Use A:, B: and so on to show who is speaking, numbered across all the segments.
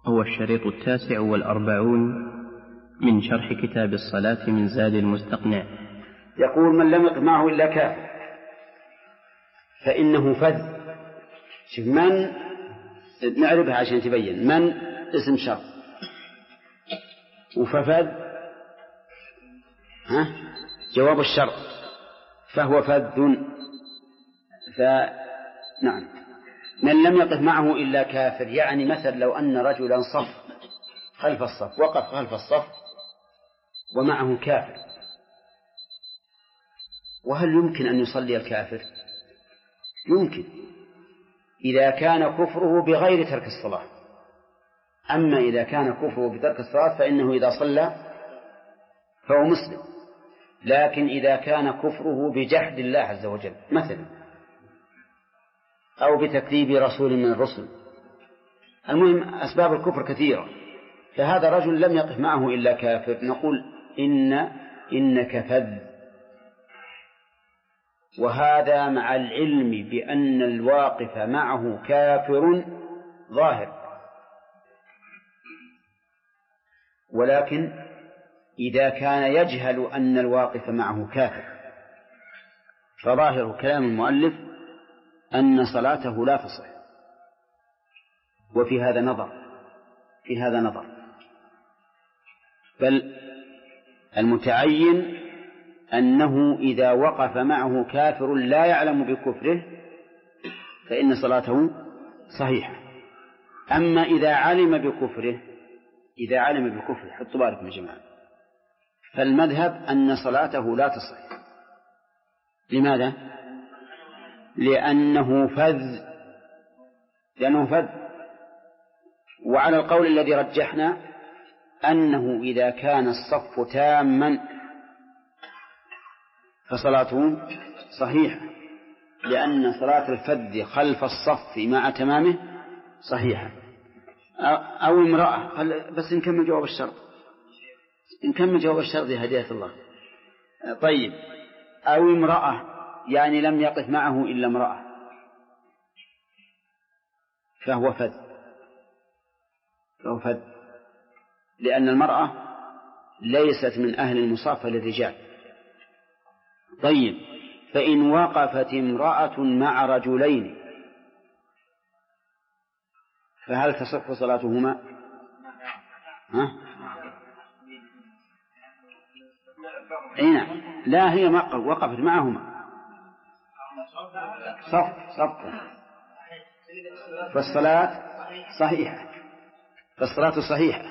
A: هو الشريط 49 من شرح كتاب الصلاة من زاد المستقنع.
B: يقول: من لم يقف معه إلا كافر فإنه فذ. شوف، من نعرفها عشان تبين. من اسم شرط، وففذ جواب الشرط، فهو فذ. نعم، من لم يقف معه إلا كافر، يعني مثل لو أن رجلا صف خلف الصف، وقف خلف الصف ومعه كافر، وهل يمكن أن يصلي الكافر؟ يمكن، إذا كان كفره بغير ترك الصلاة. أما إذا كان كفره بترك الصلاة فإنه إذا صلى فهو مسلم. لكن إذا كان كفره بجحد الله عز وجل مثلا، أو بتكذيب رسول من الرسل، المهم أسباب الكفر كثيرة، فهذا رجل لم يقف معه إلا كافر، نقول إنك فذ. وهذا مع العلم بأن الواقف معه كافر ظاهر، ولكن إذا كان يجهل أن الواقف معه كافر فظاهر كلام المؤلف أن صلاته لا تصح. وفي هذا نظر، بل المتعين أنه إذا وقف معه كافر لا يعلم بكفره فإن صلاته صحيحة. أما إذا علم بكفره حطوا بالكم يا جماعة، فالمذهب أن صلاته لا تصح. لماذا؟ لأنه فذ. وعلى القول الذي رجحنا أنه إذا كان الصف تاما فصلاته صحيحة، لأن صلاة الفذ خلف الصف مع تمامه صحيحة. أو امرأة، بس نكمل جواب الشرط يا هداية الله. طيب، أو امرأة، يعني لم يقف معه إلا امرأة، فهو فذ، لأن المرأة ليست من أهل المصافة للرجال. طيب، فإن وقفت امرأة مع رجلين فهل تصح صلاتهما؟ لا، هي وقفت معهما صف فالصلاة صحيحة،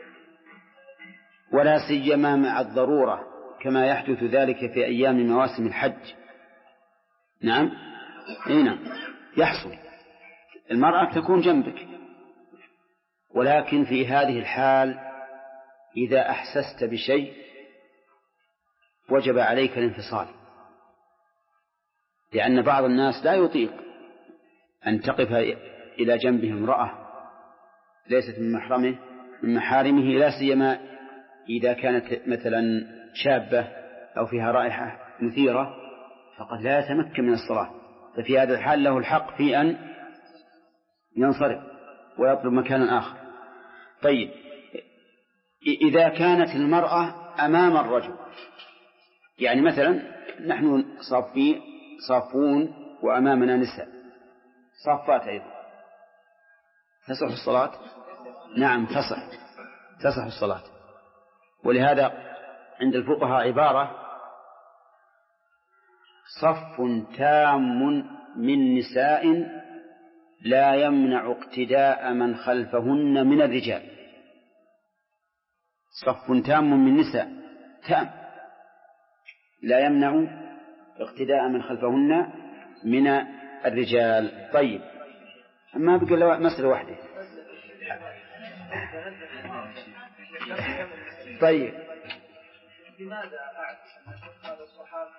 B: ولا سيما مع الضرورة كما يحدث ذلك في أيام مواسم الحج. نعم، يحصل، المرأة تكون جنبك، ولكن في هذه الحال إذا أحسست بشيء وجب عليك الانفصال، لأن بعض الناس لا يطيق أن تقف إلى جنبه امرأة ليست من محارمه، لا سيما إذا كانت مثلا شابة أو فيها رائحة مثيرة، فقد لا يتمكن من الصلاة، ففي هذا الحال له الحق في أن ينصرف ويطلب مكانا آخر. طيب، إذا كانت المرأة أمام الرجل، يعني مثلا نحن صافون وأمامنا نساء صافات أيضا، تصح الصلاة؟ نعم، تصح الصلاة. ولهذا عند الفقهاء عبارة: صف تام من نساء لا يمنع اقتداء من خلفهن من الرجال. صف تام من نساء لا يمنع اقتداء من خلفهن من الرجال. طيب، أما بقى مسألة واحدة. طيب، لماذا هذا الصحابي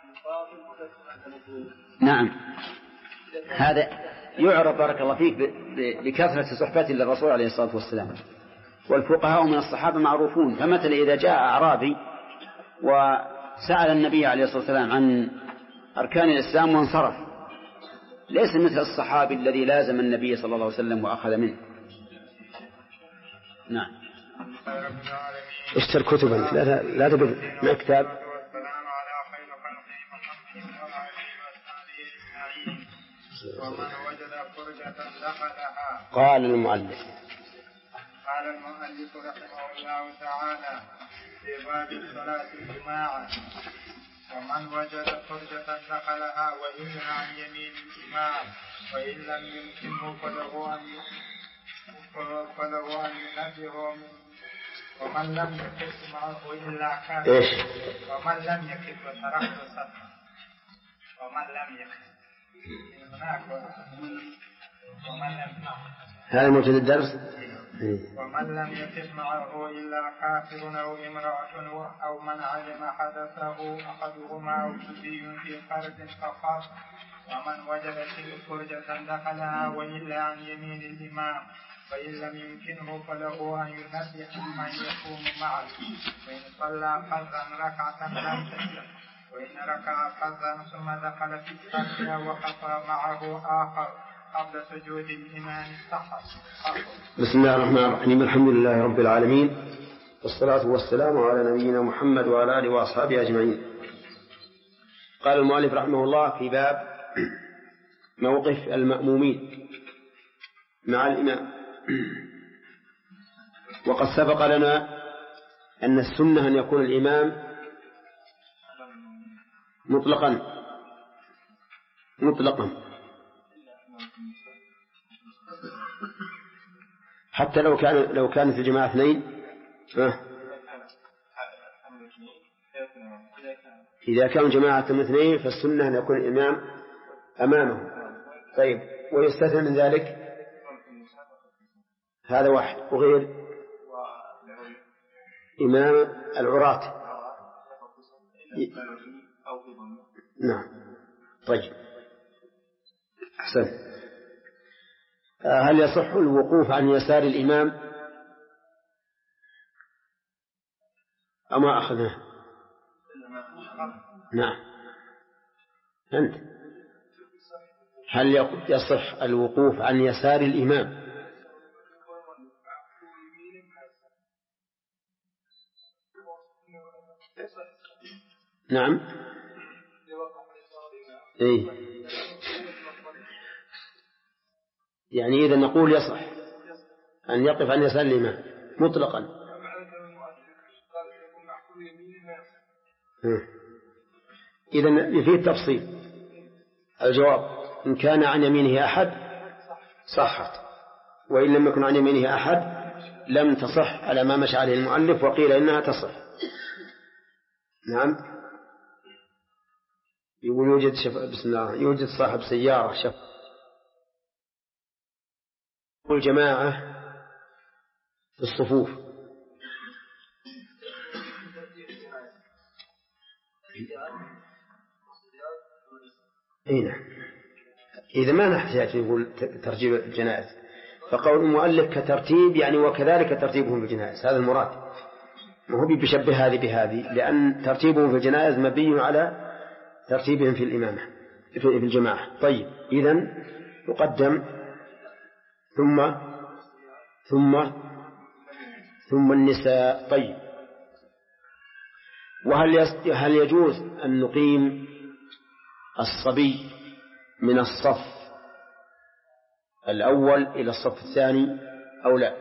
B: نعم، هذا يعرف بارك الله فيك بكثرة صحبته للرسول عليه الصلاة والسلام، والفقهاء من الصحابة معروفون. فمثلا إذا جاء أعرابي وسأل النبي عليه الصلاة والسلام عن أركان الإسلام وانصرف، ليس مثل الصحابي الذي لازم النبي صلى الله عليه وسلم وأخذ منه. نعم.
C: اشتر كتبا لا تقول ما كتاب.
D: ومن وجد فرجة دخلها.
C: قال المؤلف
D: رحمه الله تعالى في باب الصلاة الجماعة: ومن وجد فرجة دخلها وإن عن يمين الإمام وإن لم يمكنه فله أن ينبه. ومن لم يكف معه إلا كان. ومن لم يكف وتركت صدقه. ومن لم يكف
C: هذا موجود الدرس.
D: ومن لم يكف معه إلا كافر أو امرأة أو من علم حدثه أحدهما أو صبي في فرد فقط. ومن وجد فرجة دخلها وإلا عن يمين الإمام وإن لم يمكنه فله أن ينبه من يقوم معه. وإن صلى فرضا ركعة لم تسلم وإن ركع فرضا ثم دخل في الثانية وقف معه آخر قبل سجود الإمام صح.
C: بسم الله الرحمن الرحيم. الحمد لله رب العالمين والصلاة والسلام على نبينا محمد وعلى آله وأصحابه أجمعين. قال المؤلف رحمه الله في باب موقف المأمومين مع الإمام. وقد سبق لنا أن السنة أن يكون الإمام مطلقا حتى لو كانت الجماعة اثنين. إذا كانوا جماعة اثنين فالسنة أن يكون الإمام أمامه. طيب، ويستثنى من ذلك هذا واحد، وغير إمام العراة. نعم. طيب، أحسن. هل يصح الوقوف عن يسار الإمام أما أخذناه؟ نعم. أنت هل يصح الوقوف عن يسار الإمام؟ نعم. إيه؟ يعني إذا نقول يصح أن يقف عن يسار الإمام مطلقا. إذن فيه التفصيل. الجواب: إن كان عن يمينه أحد صحت، وإن لم يكن عن يمينه أحد لم تصح على ما مشى عليه المؤلف، وقيل إنها تصح. نعم. يقول يوجد بسم الله يوجد صاحب سيارة يقول جماعة في الصفوف. هنا إذا ما نحتاج يقول ترتيب الجنائز، فقول المؤلف كترتيب يعني وكذلك ترتيبهم في الجنائز، هذا المراد. ما هو بيشبه هذه بهذه، لأن ترتيبهم في الجنائز مبني على ترتيبهم في الإمامة في الجماعة. طيب، إذن يقدم ثم النساء. طيب، وهل يجوز أن نقيم الصبي من الصف الأول إلى الصف الثاني أو لا؟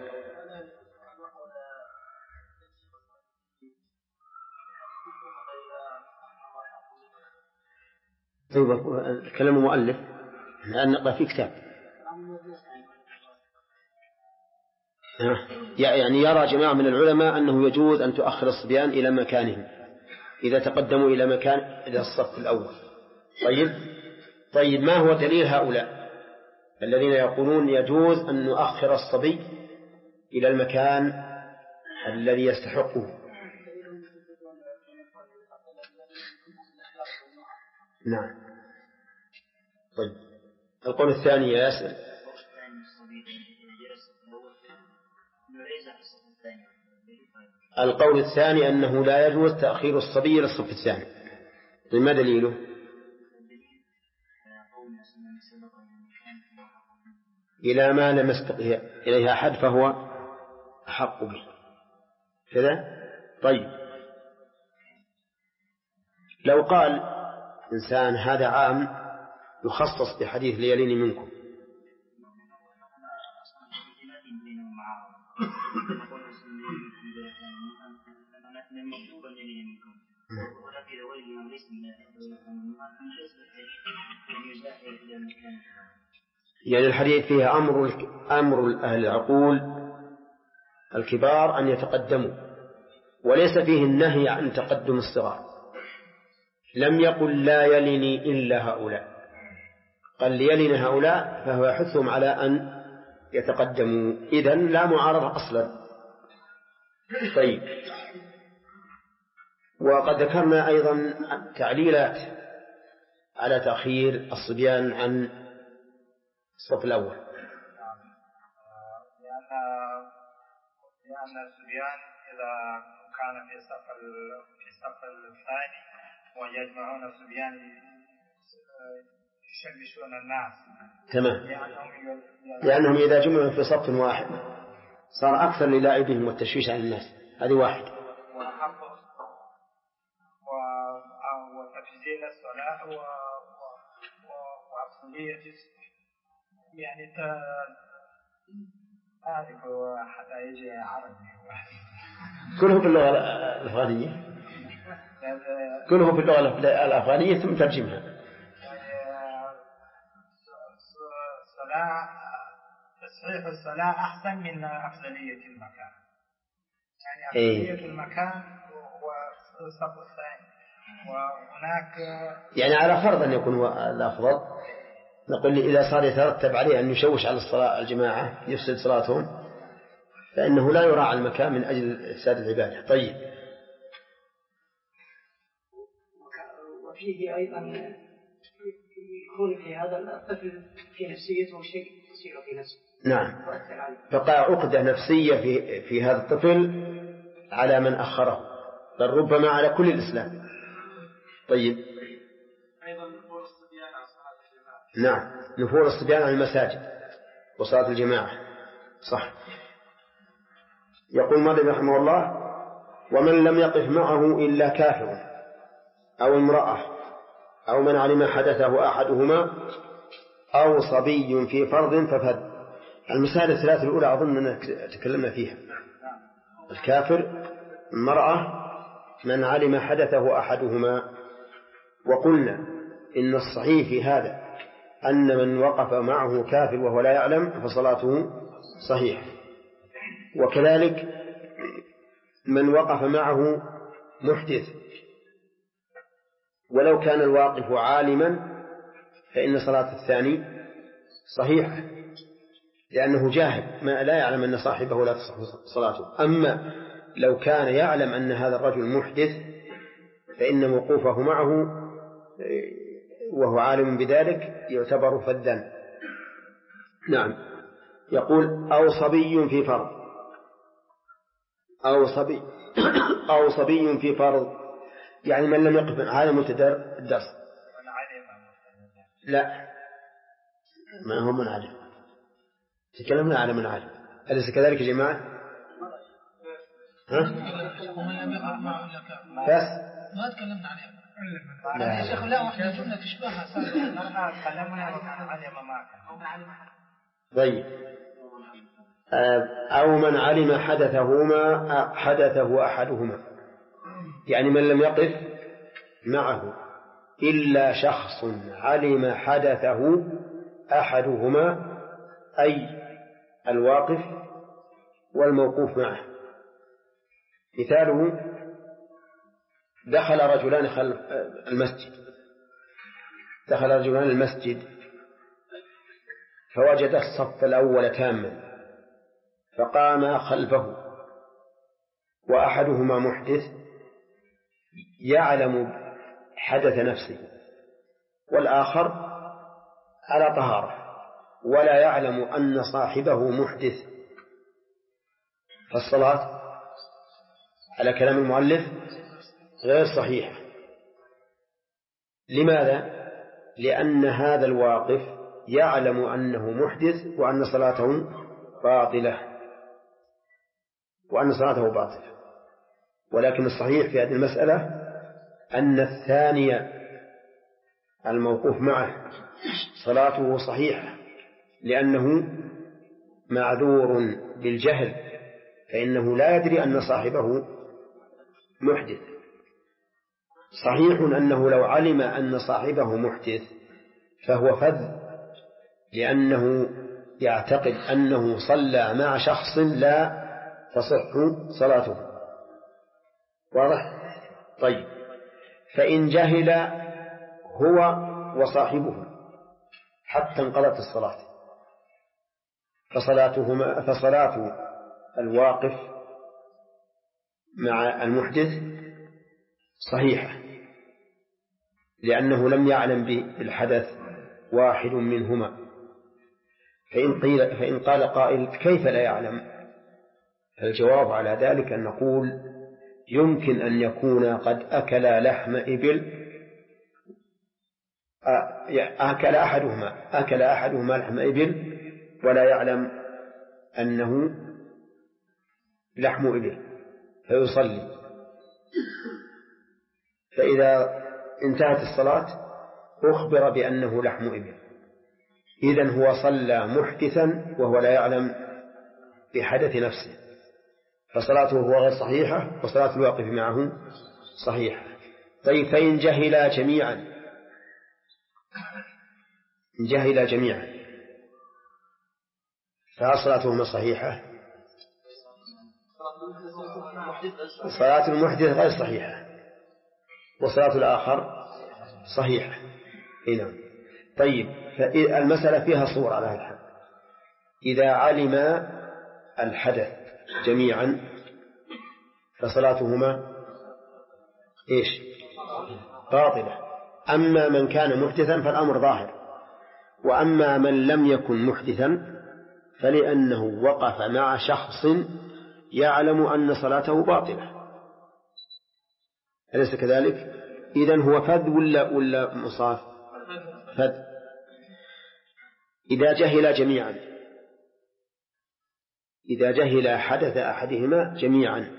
C: طيب، كلام المؤلف الآن نقرأ في كتاب يعني يرى جماعة من العلماء أنه يجوز أن تؤخر الصبيان إلى مكانهم إذا تقدموا إلى الصف الأول. طيب، ما هو دليل هؤلاء الذين يقولون يجوز أن نؤخر الصبي إلى المكان الذي يستحقه؟ نعم. طيب، القول الثاني يا ياسر. القول الثاني أنه لا يجوز تأخير الصبي إلى الصف الثاني. ما دليله؟ إلى ما لم يسبق إليها أحد فهو أحق به كذا. طيب لو قال إنسان هذا عام يخصص بحديث ليلين منكم، يعني الحديث فيها أمر أهل العقول الكبار أن يتقدموا، وليس فيه النهي عن تقدم الصغار. لم يقل لا يلني إلا هؤلاء، قال ليلن هؤلاء، فهو يحثهم على أن يتقدموا، إذن لا معارضة أصلا. طيب وقد ذكرنا أيضا تعليلات على تأخير الصبيان عن الصف الأول،
D: لأن الصبيان إذا كان في الصف الثاني ويجمعون الصبيان يشبشون الناس،
C: تمام، لأنهم إذا جمعوا في صف واحد صار أكثر للاعبهم والتشويش على الناس. هذه واحد.
D: وتفضيل الصلاة وأفضلية يعني تعرف حتى يجي عربي
C: كله باللغة الأفغانية، كله باللغة الأفغانية ثم ترجمها.
D: تصحيح الصلاة أحسن من أفضلية المكان، يعني أفضلية المكان والصف الثاني، وهناك
C: يعني على فرض أن يكون هو الأفضل، نقول إذا صار يترتب عليه أن يشوش على الصلاة الجماعة يفسد صلاتهم، فإنه لا يراعى المكان من أجل إفساد العبادة. طيب
E: وفيه أيضا يكون في هذا الطفل في نفسيته شيء يصير في نفسه.
C: نعم، فقع عقدة نفسية في هذا الطفل على من أخره، بل ربما على كل الإسلام. طيب
D: أيضا نفور الصبيان عن صلاة الجماعة.
C: نعم، نفور الصبيان عن المساجد وصلاة الجماعة، صح. يقول مالك رحمه الله: ومن لم يقف معه إلا كافر أو امرأة أو من علم حدثه أحدهما أو صبي في فرض ففد. المسائل الثلاث الأولى أظن أننا تكلمنا فيها: الكافر، المرأة، من علم حدثه أحدهما. وقلنا إن الصحيح في هذا أن من وقف معه كافر وهو لا يعلم فصلاته صحيحة، وكذلك من وقف معه محدث ولو كان الواقف عالما فإن صلاة الثاني صحيحة، لأنه جاهل ما لا يعلم أن صاحبه لا تصح صلاته. أما لو كان يعلم أن هذا الرجل محدث فإن وقوفه معه وهو عالم بذلك يعتبر فدا. نعم. يقول: أو صبي في فرض، أو صبي في فرض، يعني من لم يقف على متدر الدرس. لا، ما هو من علم، تكلمنا على من علم، أليس كذلك يا جماعة؟ بس
E: ما تكلمنا عليه.
C: لا
E: يا شيخ لا، واحدة جملة تشبهها
C: طيب. أو من علم حدثه أحدهما، يعني من لم يقف معه إلا شخص علم حدثه أحدهما، أي الواقف والموقوف معه. مثاله: دخل رجلان المسجد فوجد الصف الأول تاما فقام خلفه، وأحدهما محدث يعلم حدث نفسه والآخر على طهارة ولا يعلم أن صاحبه محدث، فالصلاة على كلام المؤلف غير صحيحة. لماذا؟ لأن هذا الواقف يعلم أنه محدث وأن صلاته باطلة، وأن صلاته باطلة. ولكن الصحيح في هذه المسألة أن الثاني الموقوف معه صلاته صحيحة، لأنه معذور بالجهل، فإنه لا يدري أن صاحبه محدث. صحيح أنه لو علم أن صاحبه محدث فهو فذ، لأنه يعتقد أنه صلى مع شخص لا تصح صلاته. واضح؟ طيب، فإن جهل هو وصاحبه حتى انقضت الصلاة فصلاة الواقف مع المحدث صحيحة، لأنه لم يعلم بالحدث واحد منهما. فإن قال قائل كيف لا يعلم؟ الجواب على ذلك أن نقول يمكن أن يكون قد أكل لحم إبل، أكل أحدهما لحم إبل ولا يعلم أنه لحم إبل فيصلي، فإذا انتهت الصلاة أخبر بأنه لحم إبل، إذن هو صلى محدثا وهو لا يعلم بحدث نفسه، فصلاته هو غير صحيحة وصلاة الواقف معه صحيحة. طيب، فإن جهل جميعا فهل صلاتهما صحيحة؟ صلاة المحدث غير صحيحة وصلاة الآخر صحيحة. نعم. طيب، فالمسألة فيها صور على هذا الحال. إذا علم الحدث جميعا فصلاتهما باطلة. أما من كان محدثا فالأمر ظاهر، وأما من لم يكن محدثا فلأنه وقف مع شخص يعلم أن صلاته باطلة، أليس كذلك؟ إذن هو فذ ولا مصاف؟ فذ. إذا جهل حدث أحدهما جميعا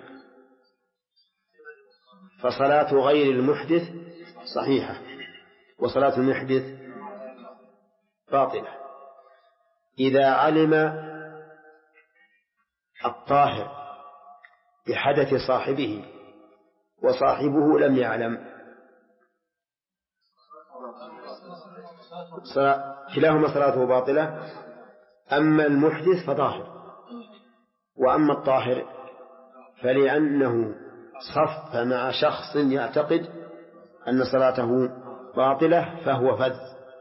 C: فصلاة غير المحدث صحيحة وصلاة المحدث باطلة. إذا علم الطاهر بحدث صاحبه وصاحبه لم يعلم كلاهما صلاته باطلة. أما المحدث فطاهر، وأما الطاهر فلأنه صف مع شخص يعتقد أن صلاته باطلة فهو فذ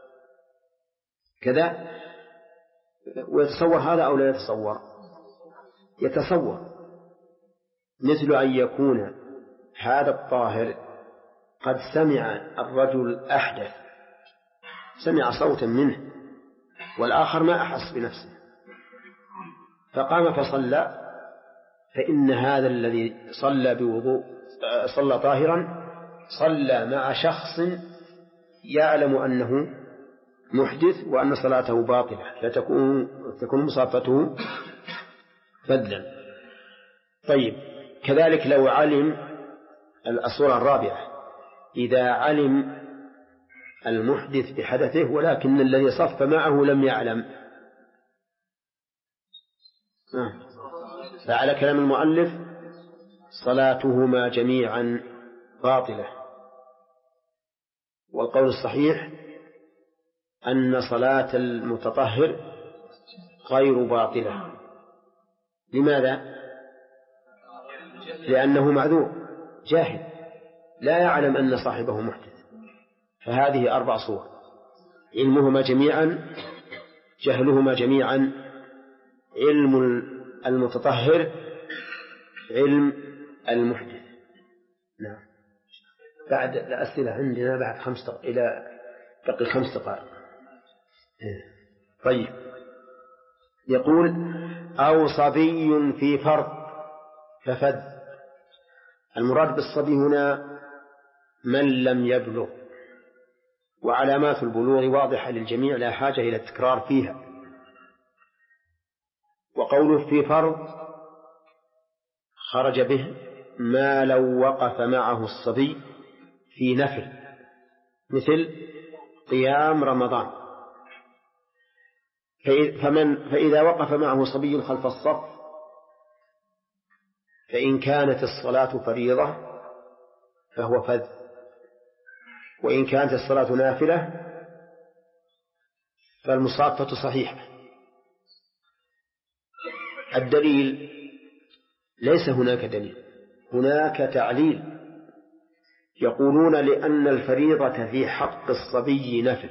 C: كذا. ويتصور هذا أو لا يتصور؟ يتصور، مثل أن يكون هذا الطاهر قد سمع الرجل أحدث، سمع صوتا منه والآخر ما أحس بنفسه فقام فصلى، فإن هذا الذي صلى بوضوء صلى طاهرا صلى مع شخص يعلم أنه محدث وأن صلاته باطلة، فتكون مصافته فذا. طيب، كذلك لو علم الصورة الرابعة، إذا علم المحدث بحدثه ولكن الذي صف معه لم يعلم، فعلى كلام المؤلف صلاتهما جميعا باطلة. والقول الصحيح أن صلاة المتطهر غير باطلة. لماذا؟ لأنه معذور جاهل لا يعلم أن صاحبه محدث. فهذه 4 صور: علمهما جميعا، جهلهما جميعا، علم المتطهر، علم المحدث. نعم. بعد الأسئلة عندنا بعد 5 إلى بقي 5 دقائق. طيب، يقول: أو صبي في فرض ففذ. المراد بالصبي هنا من لم يبلغ، وعلامات البلوغ واضحة للجميع لا حاجة إلى التكرار فيها. وقوله في فرض خرج به ما لو وقف معه الصبي في نفل مثل قيام رمضان. فإذا وقف معه صبي خلف الصف فإن كانت الصلاة فريضة فهو فذ، وإن كانت الصلاة نافلة فالمصافة صحيحة. الدليل ليس هناك دليل، هناك تعليل. يقولون لأن الفريضة في حق الصبي نفل،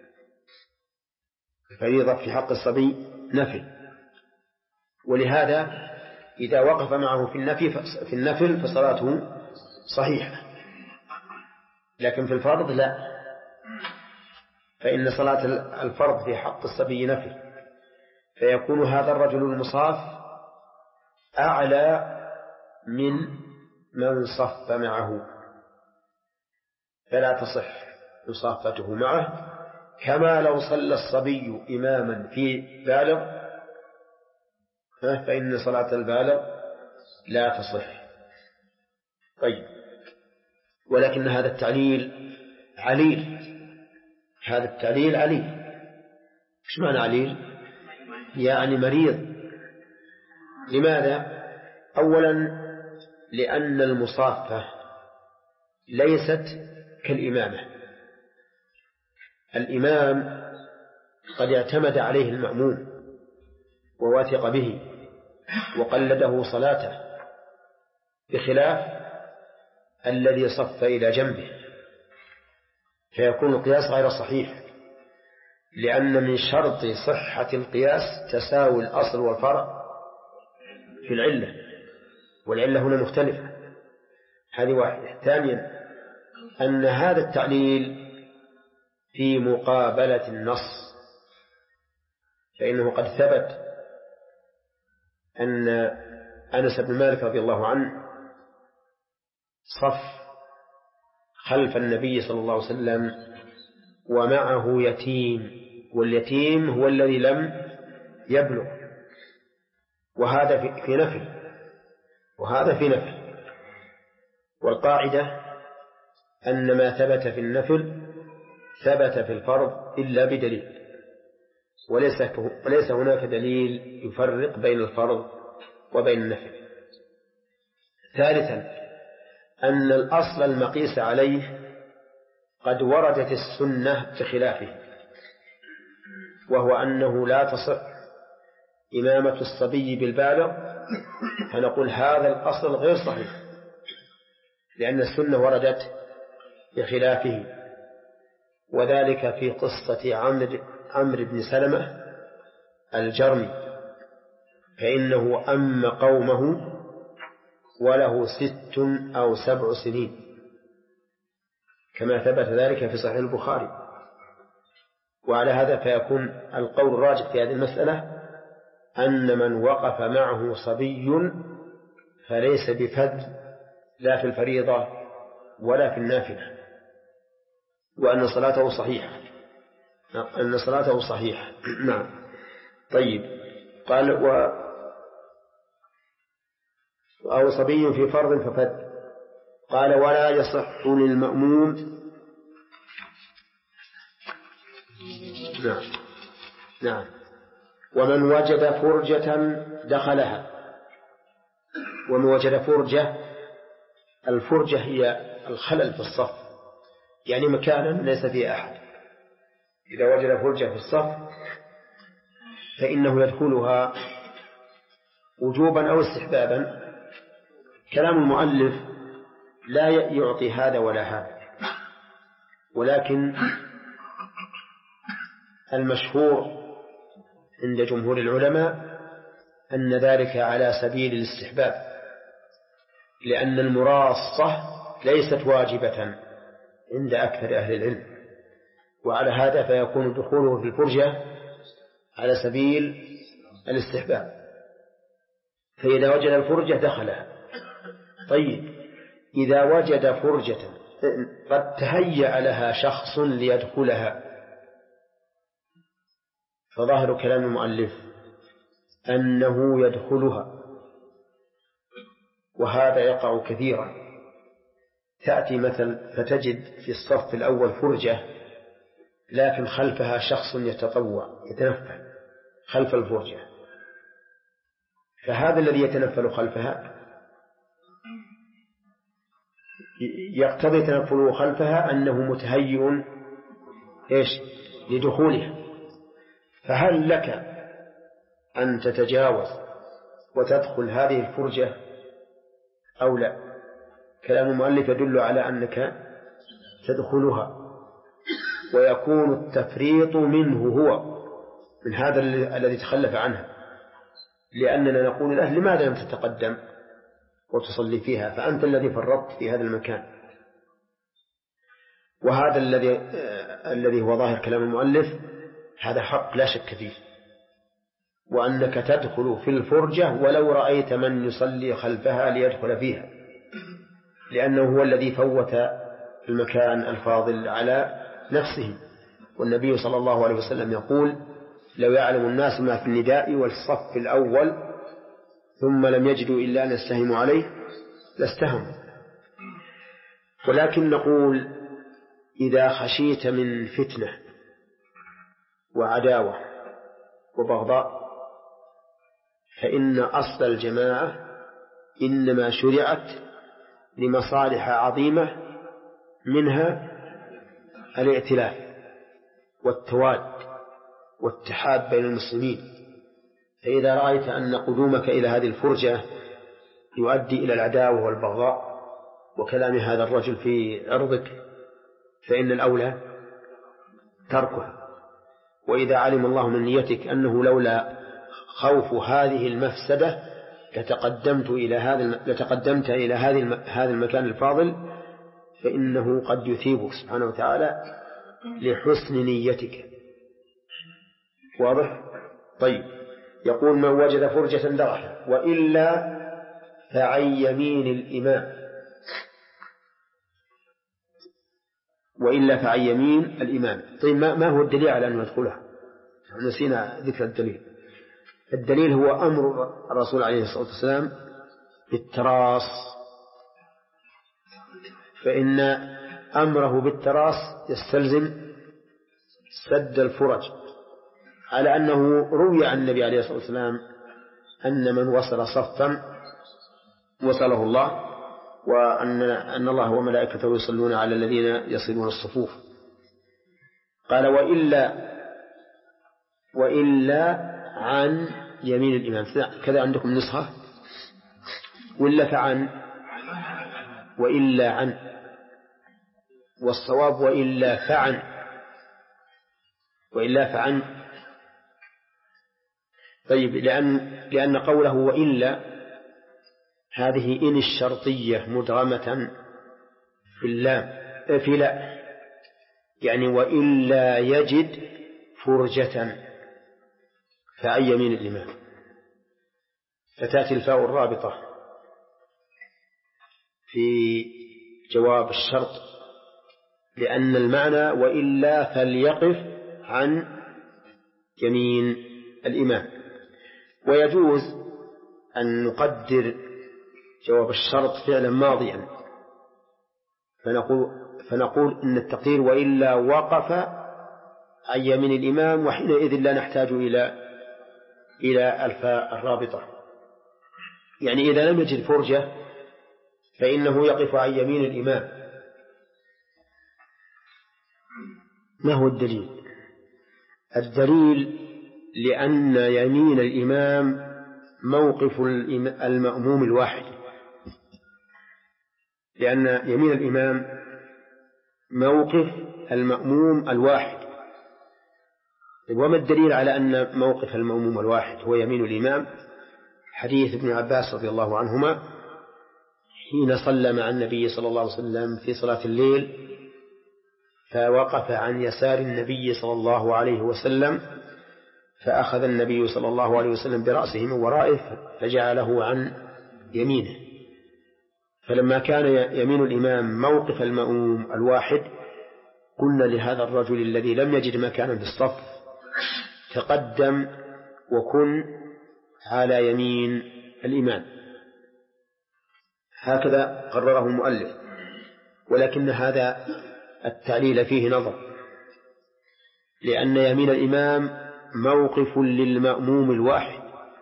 C: الفريضة في حق الصبي نفل، ولهذا إذا وقف معه في النفل فصلاته صحيحة، لكن في الفرض لا، فإن صلاة الفرض في حق الصبي نفل، فيكون هذا الرجل المصاف أعلى من صف معه، فلا تصح مصافته معه، كما لو صلى الصبي إماما في بالغ فإن صلاة البالغ لا تصح. طيب، ولكن هذا التعليل عليل، هذا التعليل عليل. إيش معنى عليل؟ يعني مريض. لماذا؟ أولا لأن المصافة ليست كالإمامة. الإمام قد اعتمد عليه المأموم وواثق به وقلده صلاته، بخلاف الذي صف إلى جنبه، فيكون القياس غير صحيح، لأن من شرط صحة القياس تساوي الأصل والفرع في العلة، والعلة هنا مختلفة. هذه واحدة. ثانيا أن هذا التعليل في مقابلة النص، فإنه قد ثبت أن أنس بن مالك رضي الله عنه صف خلف النبي صلى الله عليه وسلم ومعه يتيم، واليتيم هو الذي لم يبلغ، وهذا في نفل وهذا في نفل. والقاعدة أن ما ثبت في النفل ثبت في الفرض إلا بدليل، وليس هناك دليل يفرق بين الفرض وبين النفل. ثالثا أن الأصل المقيس عليه قد وردت السنة بخلافه، وهو أنه لا تصح إمامة الصبي بالبالغ، فنقول هذا الأصل غير صحيح، لأن السنة وردت بخلافه. وذلك في قصة عمرو بن سلمة الجرمي، فإنه أم قومه وله 6 أو 7 سنين، كما ثبت ذلك في صحيح البخاري. وعلى هذا فيكون القول الراجح في هذه المسألة أن من وقف معه صبي فليس بفذ لا في الفريضة ولا في النافلة، وأن صلاته صحيحة، أن صلاته صحيحة. نعم. طيب، قال أو صبي في فرض ففذ. قال ولا يصح للمأموم. نعم نعم. ومن وجد فرجة دخلها. ومن وجد فرجة، الفرجة هي الخلل في الصف، يعني مكانا ليس فيه أحد. إذا وجد فرجة في الصف فإنه يدخلها وجوبا أو استحبابا. كلام المؤلف لا يعطي هذا ولا هذا، ولكن المشهور عند جمهور العلماء أن ذلك على سبيل الاستحباب، لأن المراصة ليست واجبة عند أكثر أهل العلم، وعلى هذا فيكون دخوله في الفرجة على سبيل الاستحباب، فإذا وجد الفرجة دخلها. طيب، إذا وجد فرجة قد تهيأ لها شخص ليدخلها، فظاهر كلام المؤلف أنه يدخلها، وهذا يقع كثيرا. تأتي مثل فتجد في الصف الأول فرجة لكن خلفها شخص يتطوع يتنفل خلف الفرجة، فهذا الذي يتنفل خلفها يقتضي تنفله خلفها أنه متهيئ لدخولها، فهل لك أن تتجاوز وتدخل هذه الفرجة أو لا؟ كلام المؤلف يدل على أنك تدخلها، ويكون التفريط منه هو من هذا الذي تخلف عنها، لأننا نقول له لماذا لم تتقدم وتصلي فيها؟ فأنت الذي فرطت في هذا المكان. وهذا الذي هو ظاهر كلام المؤلف هذا حق لا شك فيه، وأنك تدخل في الفرجة ولو رأيت من يصلي خلفها ليدخل فيها، لأنه هو الذي فوت المكان الفاضل على نفسه. والنبي صلى الله عليه وسلم يقول: لو يعلم الناس ما في النداء والصف الأول ثم لم يجدوا إلا أن يستهموا عليه لاستهموا. ولكن نقول: إذا خشيت من فتنة وعداوة وبغضاء فإن أصل الجماعة إنما شرعت لمصالح عظيمة، منها الائتلاف والتواد والاتحاد بين المسلمين. فإذا رأيت أن قدومك إلى هذه الفرجة يؤدي إلى العداوة والبغضاء وكلام هذا الرجل في عرضك فإن الأولى تركها. وإذا علم الله من نيتك أنه لولا خوف هذه المفسدة لتقدمت إلى هذا المكان الفاضل، فإنه قد يثيبك سبحانه وتعالى لحسن نيتك. واضح؟ طيب، يقول: من وجد فرجة دخل وإلا فعن يمين الإمام. وإلا فعن يمين الإمام. طيب، ما هو الدليل على أن يدخلها؟ نسينا ذكر الدليل. الدليل هو أمر الرسول عليه الصلاة والسلام بالتراص، فإن أمره بالتراص يستلزم سد الفرج، على أنه روي عن النبي عليه الصلاة والسلام أن من وصل صفا وصله الله، وأن الله وملائكته يصلون على الذين يصلون الصفوف. قال: وإلا عن يمين الإمام. كذا عندكم نسخة؟ وإلا فعن، وإلا عن، والصواب وإلا فعن، وإلا فعن. طيب، لأن قوله وإلا هذه إن الشرطية مدغمة في اللام في لا، يعني وإلا يجد فرجة فعن يمين الإمام، فتأتي الفاء الرابطة في جواب الشرط، لأن المعنى وإلا فليقف عن يمين الإمام. ويجوز أن نقدر جواب الشرط فعلا ماضيا، فنقول إن التقدير وإلا وقف عن يمين الإمام، وحينئذ لا نحتاج إلى الفاء الرابطة. يعني إذا لم يجد فرجة فإنه يقف عن يمين الإمام. ما هو الدليل؟ الدليل لأن يمين الإمام موقف المأموم الواحد، لأن يمين الإمام موقف المأموم الواحد. وما الدليل على أن موقف المأموم الواحد هو يمين الإمام؟ حديث ابن عباس رضي الله عنهما حين صلى مع النبي صلى الله عليه وسلم في صلاة الليل، فوقف عن يسار النبي صلى الله عليه وسلم، فأخذ النبي صلى الله عليه وسلم برأسه من ورائه فجعله عن يمينه. فلما كان يمين الإمام موقف المأموم الواحد، قلنا لهذا الرجل الذي لم يجد مكانا في الصف: تقدم وكن على يمين الإمام. هكذا قرره المؤلف. ولكن هذا التعليل فيه نظر، لأن يمين الإمام موقف للمأموم الواحد،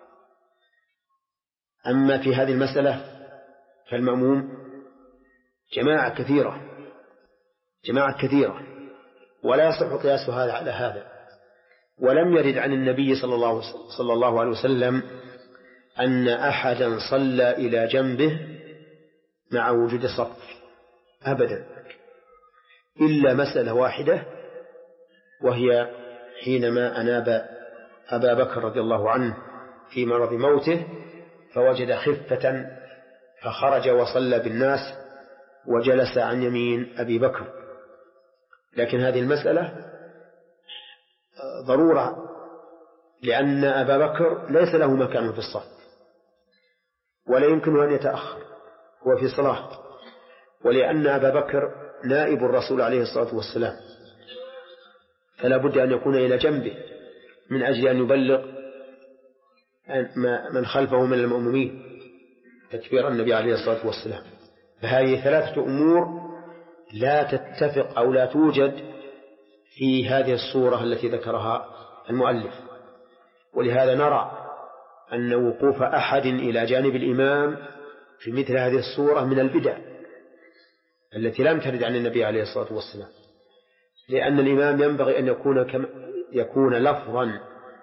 C: أما في هذه المسألة فالمأموم جماعة كثيرة ولا يصح قياس هذا على هذا. ولم يرد عن النبي صلى الله عليه وسلم أن أحدا صلى إلى جنبه مع وجود صف أبدا، إلا مسألة واحدة، وهي حينما أناب أبا بكر رضي الله عنه في مرض موته فوجد خفة فخرج وصلى بالناس وجلس عن يمين أبي بكر. لكن هذه المسألة ضرورة، لأن أبا بكر ليس له مكان في الصف ولا يمكن أن يتأخر، هو في صلاة، ولأن أبا بكر نائب الرسول عليه الصلاة والسلام، فلا بد أن يكون إلى جنبه من أجل أن يبلغ من خلفه من المؤمنين تكبير النبي عليه الصلاة والسلام. فهذه ثلاثة أمور لا تتفق أو لا توجد في هذه الصورة التي ذكرها المؤلف. ولهذا نرى أن وقوف أحد إلى جانب الإمام في مثل هذه الصورة من البدع التي لم ترد عن النبي عليه الصلاة والسلام، لأن الإمام ينبغي أن يكون لفظا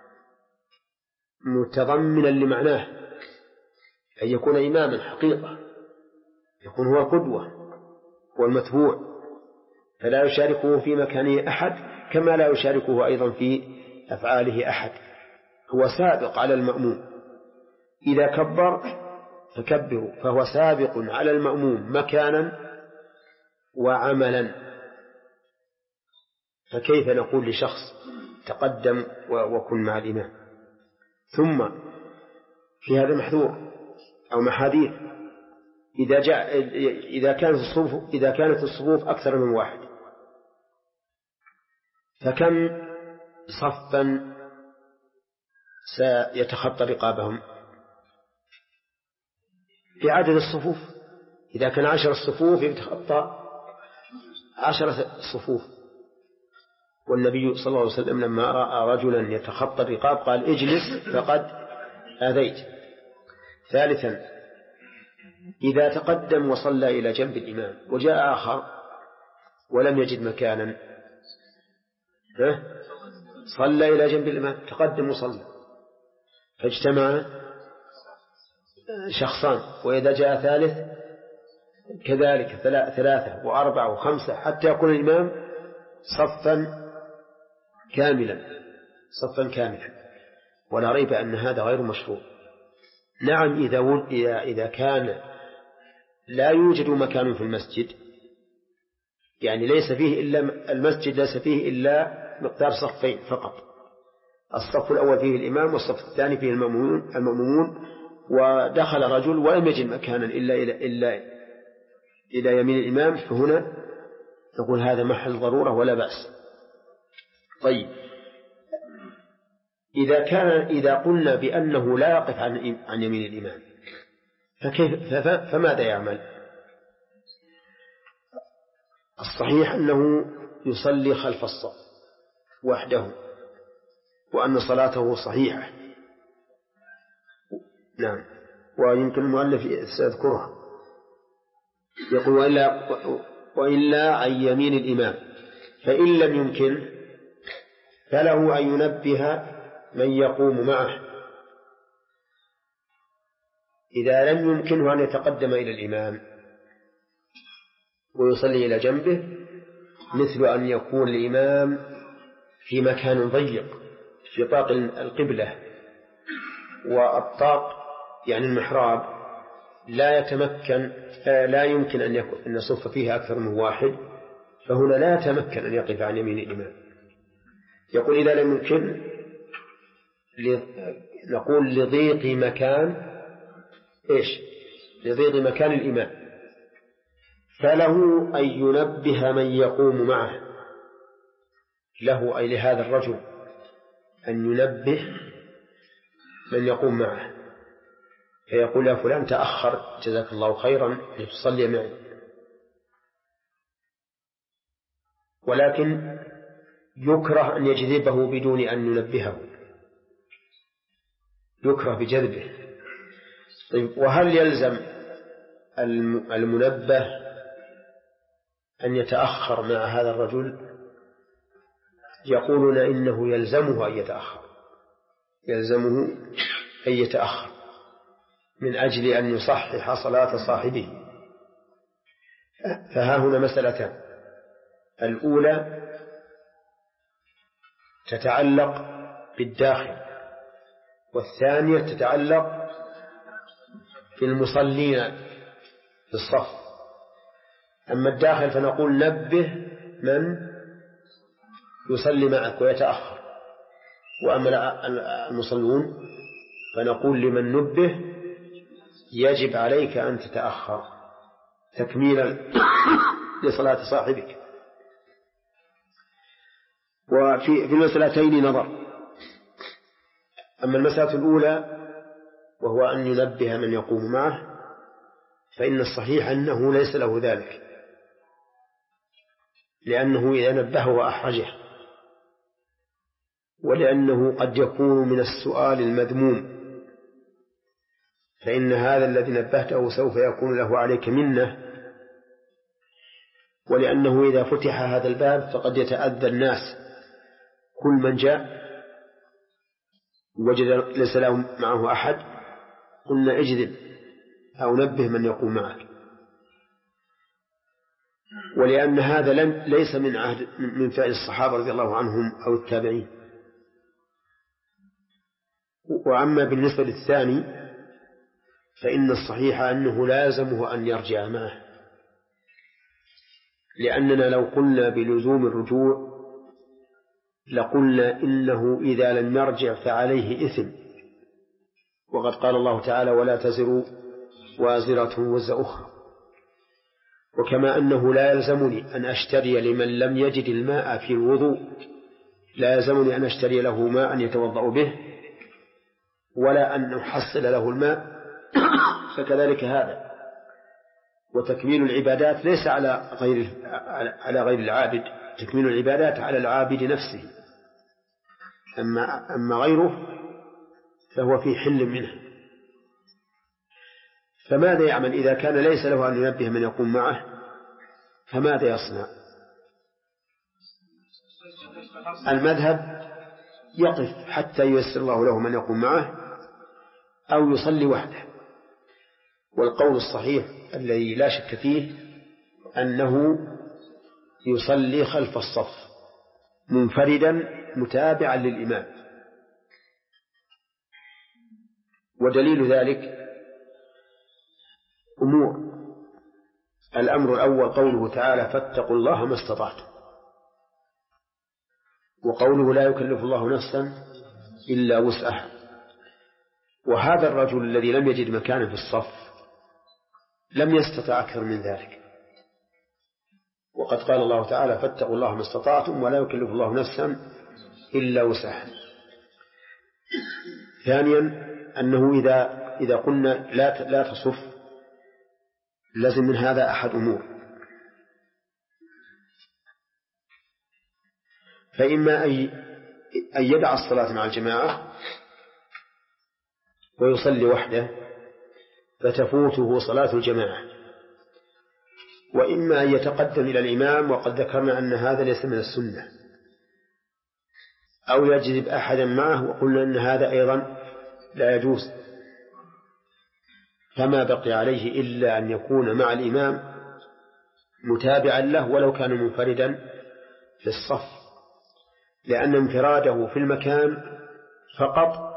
C: متضمنا لمعناه، أن يكون إماما حقيقة، يكون هو القدوة والمتبوع، فلا يشاركه في مكانه أحد كما لا يشاركه أيضا في أفعاله أحد. هو سابق على المأموم، إذا كبر فكبروا، فهو سابق على المأموم مكانا وعملا. فكيف نقول لشخص تقدم وكن مع الإمام؟ ثم في هذا محذور أو محاذير إذا كانت الصفوف أكثر من واحد، فكم صفا سيتخطى رقابهم بعدد الصفوف؟ إذا كان 10 الصفوف يتخطى 10 الصفوف. والنبي صلى الله عليه وسلم لما رأى رجلا يتخطى الرقاب قال اجلس فقد آذيت. ثالثا إذا تقدم وصلى إلى جنب الإمام وجاء آخر ولم يجد مكانا صلى إلى جنب الإمام، تقدم وصلى، فاجتمع شخصان، وإذا جاء ثالث كذلك 3 و4 و5 حتى يكون الإمام صفا كاملا. ولا ريب أن هذا غير مشروع. نعم إذا كان لا يوجد مكان في المسجد، يعني ليس فيه إلا المسجد ليس فيه إلا مقدار صفين فقط، الصف الأول فيه الإمام والصف الثاني فيه المأمومون، ودخل رجل ولم يجد مكانا إلا إلى يمين الإمام، فهنا نقول هذا محل ضرورة ولا بأس. طيب إذا قلنا بأنه لا يقف عن يمين الإمام فماذا يعمل؟ الصحيح أنه يصلي خلف الصف وحده، وأن صلاته صحيحة. نعم، ويمكن المؤلف سيذكرها، يقول وإلا عن يمين الإمام، فإن لم يمكن فله أن ينبه من يقوم معه. إذا لم يمكنه أن يتقدم إلى الإمام ويصلي إلى جنبه، مثل أن يكون الإمام في مكان ضيق في طاق القبلة، والطاق يعني المحراب لا يمكن أن يصف فيها أكثر من واحد، فهنا لا يتمكن أن يقف عن يمين الإمام. يقول إذا لم يمكن نقول لضيق مكان الإمام، فله أن ينبه من يقوم معه، له أي لهذا الرجل أن ينبه من يقوم معه. فيقول يا فلان تأخر جزاك الله خيرا لتصلي معي، ولكن يكره أن يجذبه بدون أن ينبهه، يكره بجذبه. طيب وهل يلزم المنبه أن يتأخر مع هذا الرجل؟ يقولون إنه يلزمه أن يتأخر، يلزمه أن يتأخر من أجل أن يصحح صلاة صاحبه. فها هنا مسألتان: الأولى تتعلق بالداخل، والثانية تتعلق في المصلين في الصف. أما الداخل فنقول نبه من يصلي معك ويتأخر، وأما المصلون فنقول لمن نبه يجب عليك أن تتأخر تكميلا لصلاة صاحبك. وفي المسألتين نظر. أما المسألة الأولى وهو أن ينبه من يقوم معه، فإن الصحيح أنه ليس له ذلك، لأنه إذا نبهه أحرجه، ولأنه قد يكون من السؤال المذموم، فإن هذا الذي نبهته سوف يكون له عليك منة، ولأنه إذا فتح هذا الباب فقد يتأذى الناس، كل من جاء وجد ليس له معه أحد قلنا اجذب أو نبه من يقوم معك، ولأن هذا ليس من فعل الصحابة رضي الله عنهم أو التابعين. وأما بالنسبة للثاني فإن الصحيح أنه لازمه أن يرجع معه، لأننا لو قلنا بلزوم الرجوع لقلنا إنه إذا لم يرجع فعليه إثم، وقد قال الله تعالى ولا تزر وازرة وزر أخرى. وكما أنه لا يلزمني أن أشتري لمن لم يجد الماء في الوضوء، لا يلزمني أن أشتري له ماء يتوضأ به ولا أن أحصل له الماء، فكذلك هذا. وتكميل العبادات ليس على غير العابد، تكميل العبادات على العابد نفسه، أما غيره فهو في حل منه. فماذا يعمل إذا كان ليس له أن ينبه من يقوم معه؟ فماذا يصنع؟ المذهب يقف حتى ييسر الله له من يقوم معه أو يصلي وحده. والقول الصحيح الذي لا شك فيه أنه يصلي خلف الصف منفردا متابعا للإمام. ودليل ذلك أمور: الأمر الأول قوله تعالى فاتقوا الله ما استطعتم، وقوله لا يكلف الله نفسا إلا وسعها. وهذا الرجل الذي لم يجد مكانا في الصف لم يستطع أكثر من ذلك، وقد قال الله تعالى فاتقوا الله ما استطعتم ولا يكلف الله نفسا إلا وسعها. ثانيا أنه إذا قلنا لا تصف لازم من هذا أحد أمور: فإما أن يدع الصلاة مع الجماعة ويصلي وحده فتفوته صلاة الجماعة، وإما أن يتقدم إلى الإمام، وقد ذكرنا أن هذا ليس من السنة، أو يجذب أحدا معه، وقلنا أن هذا أيضا لا يجوز. فما بقي عليه إلا أن يكون مع الإمام متابعا له ولو كان منفردا في الصف، لأن انفراده في المكان فقط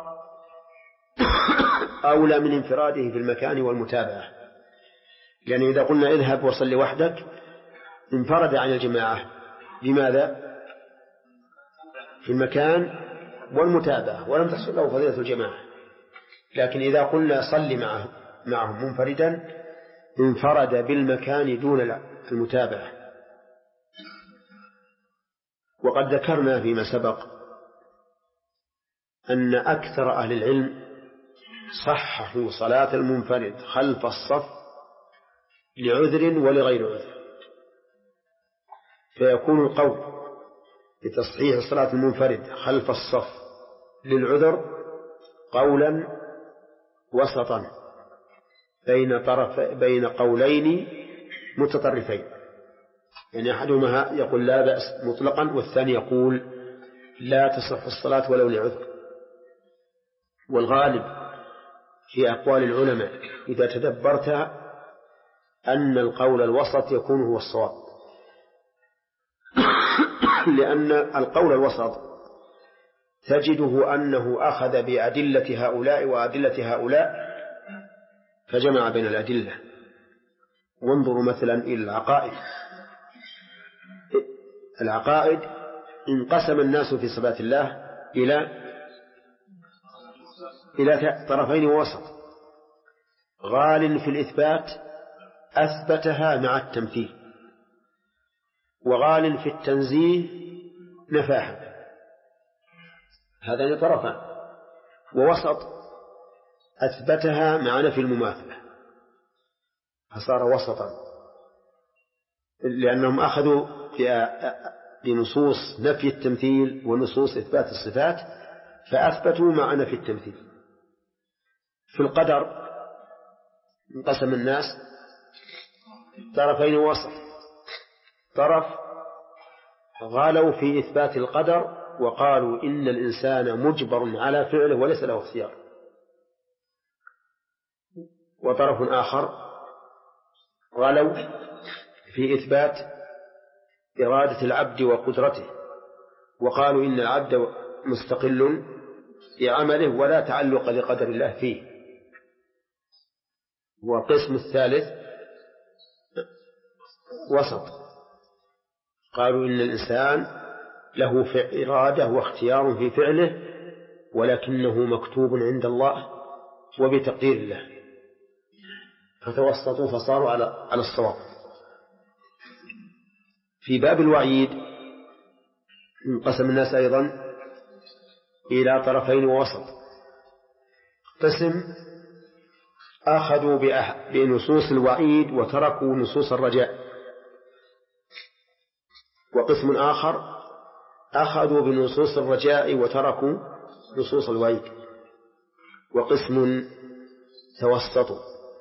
C: أولى من انفراده في المكان والمتابعة. يعني إذا قلنا اذهب وصلي وحدك انفرد عن الجماعة، لماذا؟ في المكان والمتابعة، ولم تحصل له فضيلة الجماعة. لكن إذا قلنا صلي معهم منفردا انفرد بالمكان دون المتابعة. وقد ذكرنا فيما سبق أن أكثر أهل العلم صححوا صلاة المنفرد خلف الصف لعذر ولغير عذر، فيكون القول بتصحيح صلاة المنفرد خلف الصف للعذر قولا وسطا بين قولين متطرفين، يعني أحدهما يقول لا بأس مطلقا، والثاني يقول لا تصح الصلاة ولو لعذر. والغالب في أقوال العلماء إذا تدبرت أن القول الوسط يكون هو الصواب، لأن القول الوسط تجده أنه أخذ بأدلة هؤلاء وأدلة هؤلاء فجمع بين الأدلة. وانظروا مثلا إلى العقائد انقسم الناس في صفات الله إلى طرفين ووسط. غال في الإثبات أثبتها مع التمثيل، وغال في التنزيه نفاها، هذان طرفان. ووسط أثبتها مع نفي المماثلة فصار وسطا، لأنهم أخذوا بنصوص نفي التمثيل ونصوص إثبات الصفات فأثبتوا مع نفي التمثيل. في القدر انقسم الناس طرفين وسط، طرف غالوا في إثبات القدر وقالوا إن الإنسان مجبر على فعله وليس له اختيار، وطرف آخر غالوا في إثبات إرادة العبد وقدرته وقالوا إن العبد مستقل بعمله ولا تعلق لقدر الله فيه. والقسم الثالث وسط، قالوا إن الإنسان له إرادة واختيار في فعله ولكنه مكتوب عند الله وبتقدير الله، فتوسطوا فصاروا على الصواب. في باب الوعيد انقسم الناس أيضا إلى طرفين ووسط. قسم أخذوا بنصوص الوعيد وتركوا نصوص الرجاء، وقسم آخر أخذوا بنصوص الرجاء وتركوا نصوص الوعيد، وقسم توسطوا.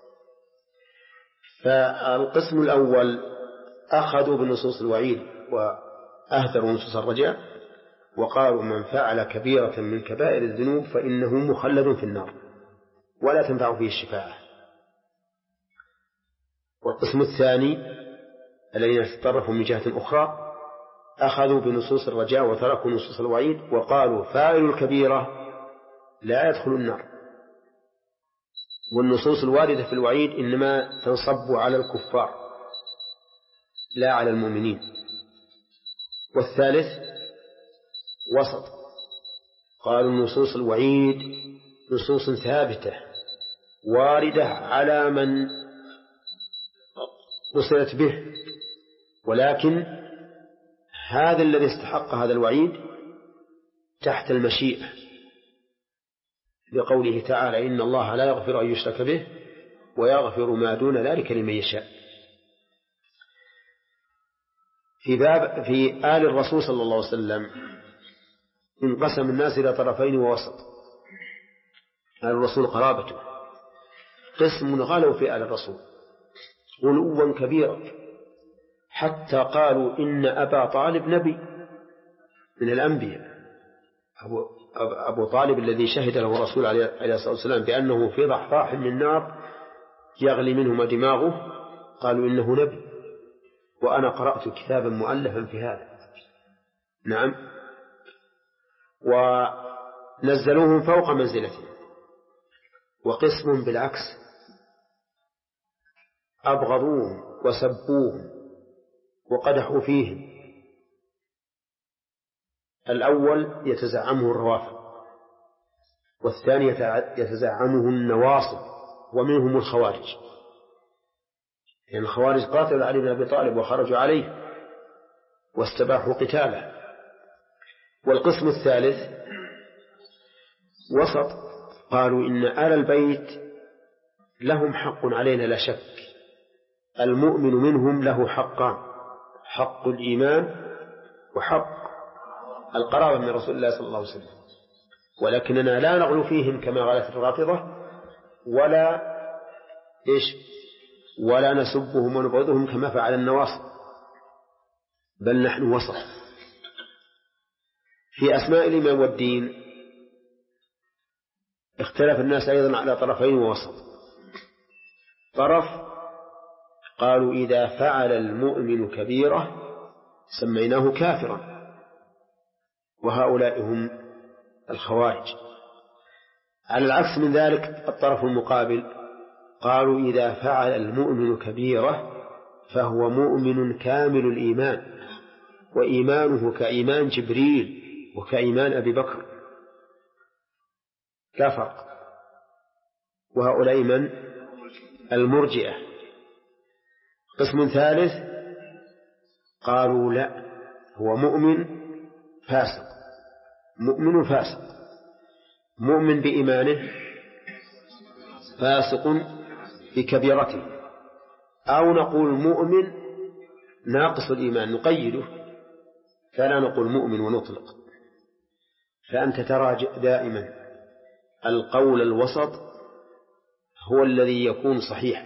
C: فالقسم الأول أخذوا بنصوص الوعيد وأهدروا نصوص الرجاء وقالوا من فعل كبيرة من كبائر الذنوب فإنه مخلد في النار ولا تنفع فيه الشفاعة. والقسم الثاني الذين تطرفوا من جهة أخرى أخذوا بنصوص الرجاء وتركوا نصوص الوعيد وقالوا فاعل الكبيرة لا يدخل النار، والنصوص الواردة في الوعيد إنما تنصب على الكفار لا على المؤمنين. والثالث وسط، قالوا نصوص الوعيد نصوص ثابتة واردة على من وصلت به، ولكن هذا الذي استحق هذا الوعيد تحت المشيئة، لقوله تعالى إن الله لا يغفر أن يشرك به ويغفر ما دون ذلك لمن يشاء. في آل الرسول صلى الله عليه وسلم انقسم الناس إلى طرفين ووسط. آل الرسول قرابته، قسم غلوا في آل الرسول غلوا كبيرا حتى قالوا إن أبا طالب نبي من الأنبياء. أبو طالب الذي شهد له الرسول عليه الصلاة والسلام بأنه في ضحضاح من نار يغلي منهما دماغه، قالوا إنه نبي، وأنا قرأت كتابا مؤلفا في هذا. نعم، ونزلوهم فوق منزلته. وقسم بالعكس أبغضوهم وسبوهم وقدحوا فيهم. الأول يتزعمه الروافض، والثاني يتزعمه النواصب، ومنهم الخوارج، يعني الخوارج قاتلوا علي بن أبي طالب وخرجوا عليه واستباحوا قتاله. والقسم الثالث وسط، قالوا إن آل البيت لهم حق علينا لا شك. المؤمن منهم له حقان: حق الإيمان وحق القرابة من رسول الله صلى الله عليه وسلم، ولكننا لا نغلو فيهم كما غلت الرافضة ولا نسبهم ونبغضهم كما فعل النواصب، بل نحن وسط. في أسماء الإيمان والدين اختلف الناس أيضا على طرفين ووسط. طرف قالوا إذا فعل المؤمن كبيرة سميناه كافرا، وهؤلاء هم الخوارج. على العكس من ذلك الطرف المقابل قالوا إذا فعل المؤمن كبيرة فهو مؤمن كامل الإيمان، وإيمانه كإيمان جبريل وكإيمان أبي بكر، لا فرق. وهؤلاء من المرجئة. قسم ثالث قالوا لا، هو مؤمن فاسق، مؤمن فاسق، مؤمن بإيمانه فاسق بكبيرته، أو نقول مؤمن ناقص الإيمان نقيده، فلا نقول مؤمن ونطلق. فأنت ترى دائما القول الوسط هو الذي يكون صحيح،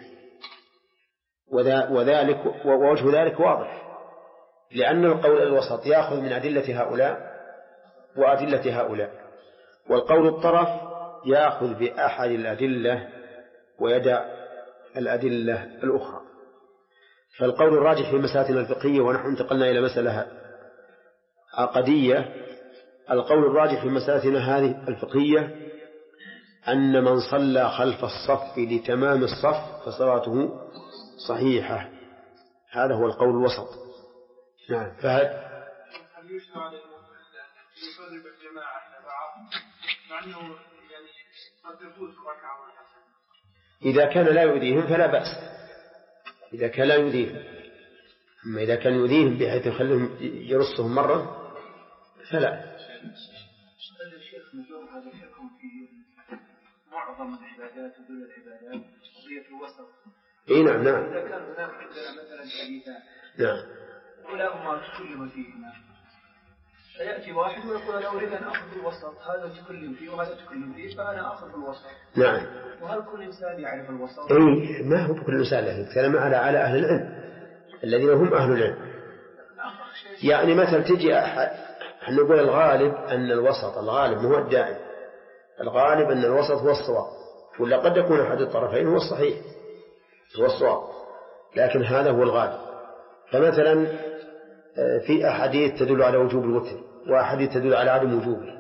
C: ووجه ذلك واضح، لأن القول الوسط يأخذ من أدلة هؤلاء وأدلة هؤلاء، والقول الطرف يأخذ بأحد الأدلة ويدع الأدلة الأخرى. فالقول الراجح في مسائلنا الفقهية، ونحن انتقلنا إلى مسألة عقدية، القول الراجح في مسائلنا هذه الفقهية أن من صلى خلف الصف لتمام الصف فصلاته صحيحة. هذا هو القول الوسط. نعم. فهد
F: هل يشرع يصلي بالجماعة مع أنه يعني قد يفوت ركعة والحسن؟
C: إذا كان لا يؤذيهم فلا بأس، إذا كان لا يؤذيهم. أما إذا كان يؤذيهم بحيث يخليهم يرصهم مرة فلا.
F: الشيخ نجوم هذا الحكم في معظم العبادات ودول العبادات قضية الوسط.
C: إيه نعم نعم.
F: إذا كان هناك مثلا حديثان
C: نعم
F: ولاهما تكلم فيهما، فيأتي واحد ويقول أنا أريد أن أخذ الوسط، هذا تكلم فيه وهذا تكلم فيه، فأنا أخذ الوسط.
C: نعم.
F: وهل كل إنسان يعرف الوسط؟
C: إيه ما هو بكل إنسان له كلام على أهل العلم الذين هم أهل العلم. يعني مثلا تجي احنا نقول الغالب أن الوسط، الغالب مو الدائم، الغالب أن الوسط هو الصواب، ولا قد يكون أحد الطرفين هو الصحيح هو الصواب، لكن هذا هو الغالب. فمثلا في أحاديث تدل على وجوب الوتر وأحاديث تدل على عدم وجوبه،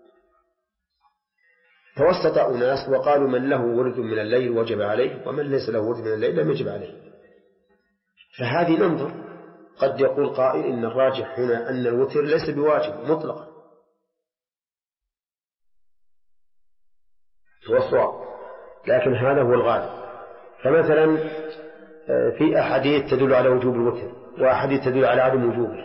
C: توسط أناس وقالوا من له ورد من الليل وجب عليه، ومن ليس له ورد من الليل لم يجب عليه. فهذه ننظر، قد يقول قائل إن الراجح هنا أن الوتر ليس بواجب مطلقا، هو الصواب، لكن هذا هو الغالب. فمثلا في أحاديث تدل على وجوب الوتر وأحاديث تدل على عدم وجوبه،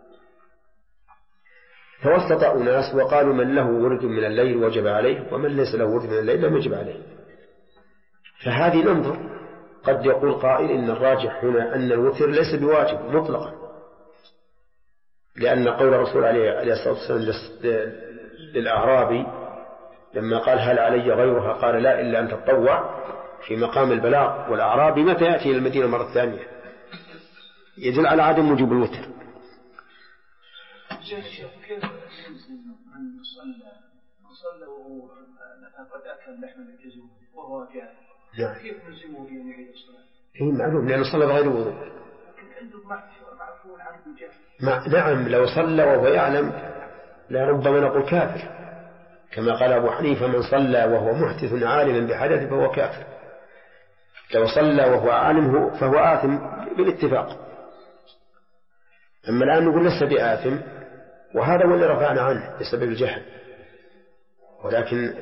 C: توسط أناس وقالوا من له ورد من الليل وجب عليه، ومن ليس له ورد من الليل لم يجب عليه. فهذه ننظر، قد يقول قائل إن الراجح هنا أن الوتر ليس بواجب مطلقا، لأن قول الرسول عليه الصلاة والسلام للأعرابي لما قال هل علي غيرها قال لا إلا أن تتطوع، في مقام البلاغ، والأعرابي متى يأتي إلى المدينة مرة ثانية، يدل على عدم وجوب الوتر.
F: كيف من صلى وهو قد أكل لحم الجزور وهو جاهل، كيف نلزمه بأن يعيد الصلاة؟
C: معلوم لأنه صلى بغير وضوء.
F: لكن عنده معفو عنه الجهل.
C: نعم لو صلى وهو يعلم لربما نقول كافر، كما قال أبو حنيفة من صلى وهو محدث عالما بحدث فهو كافر. لو صلى وهو عالم فهو آثم بالاتفاق. أما الآن نقول لسه بآثم، وهذا هو اللي رفعنا عنه بسبب الجهل، ولكن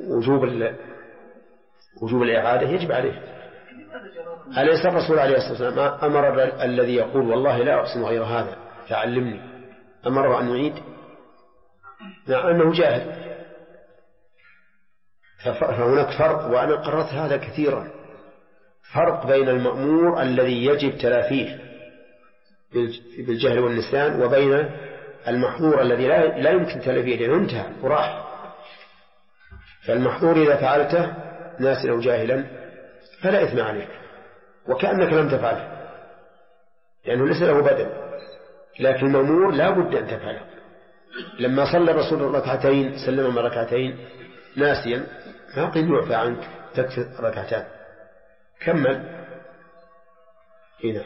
C: وجوب الإعادة يجب عليه. أليس الرسول عليه الصلاة والسلام أمر الذي يقول والله لا أحسن غير هذا فعلمني، أمره أن يعيد؟ مع أنه جاهل. فهناك فرق، وأنا قررت هذا كثيرا، فرق بين المأمور الذي يجب تلافيه بالجهل والنسيان وبين المحظور الذي لا يمكن تلافيه لأنه انتهى وراح. فالمحظور إذا فعلته ناسيا أو جاهلا فلا إثم عليك وكأنك لم تفعله لأنه ليس له بدل، لكن المأمور لا بد أن تفعله. لما صلى الرسول ركعتين سلم من ركعتين ناسيا ما قيل يعفى عنك تكفي ركعتان، كمل. هنا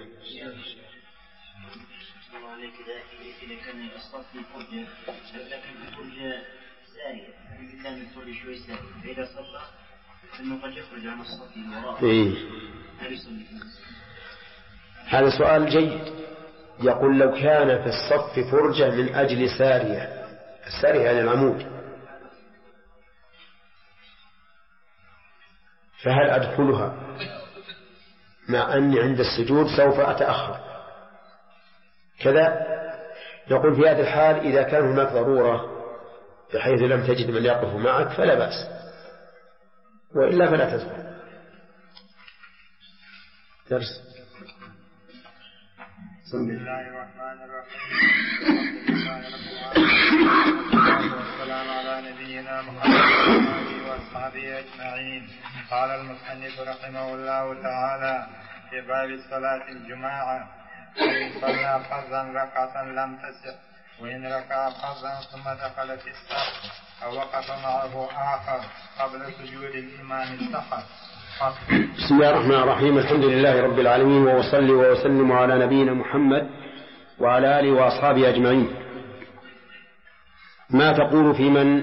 G: إذا كان الصف في فرجة لكن في فرجة سارية الإنسان يصلي شوي ساري فإذا صلى فإنه قد يخرج عن الصف الوراء هل يصلي؟
C: هذا سؤال جيد. يقول لو كان في الصف فرجة من أجل سارية، السارية يعني العمود، فهل أدخلها مع أني عند السجود سوف أتأخر كذا؟ نقول في هذا الحال إذا كان هناك ضرورة بحيث لم تجد من يقف معك فلا بأس، وإلا فلا تدخل. درس.
D: بسم الله الرحمن الرحيم. والسلام على نبينا محمد وأصحابه أجمعين. قال المصنف رحمه الله تعالى في باب صلاة الجماعة: وإن صلى فرضا ركعة لم تصح، وإن ركع فرضا ثم دخل في الصف أو وقف معه آخر قبل سجود الإمام سقط.
C: بسم الله الرحمن الرحيم. الحمد لله رب العالمين، وأصلي وأسلم على نبينا محمد وعلى آله وأصحابه أجمعين. ما تقول في من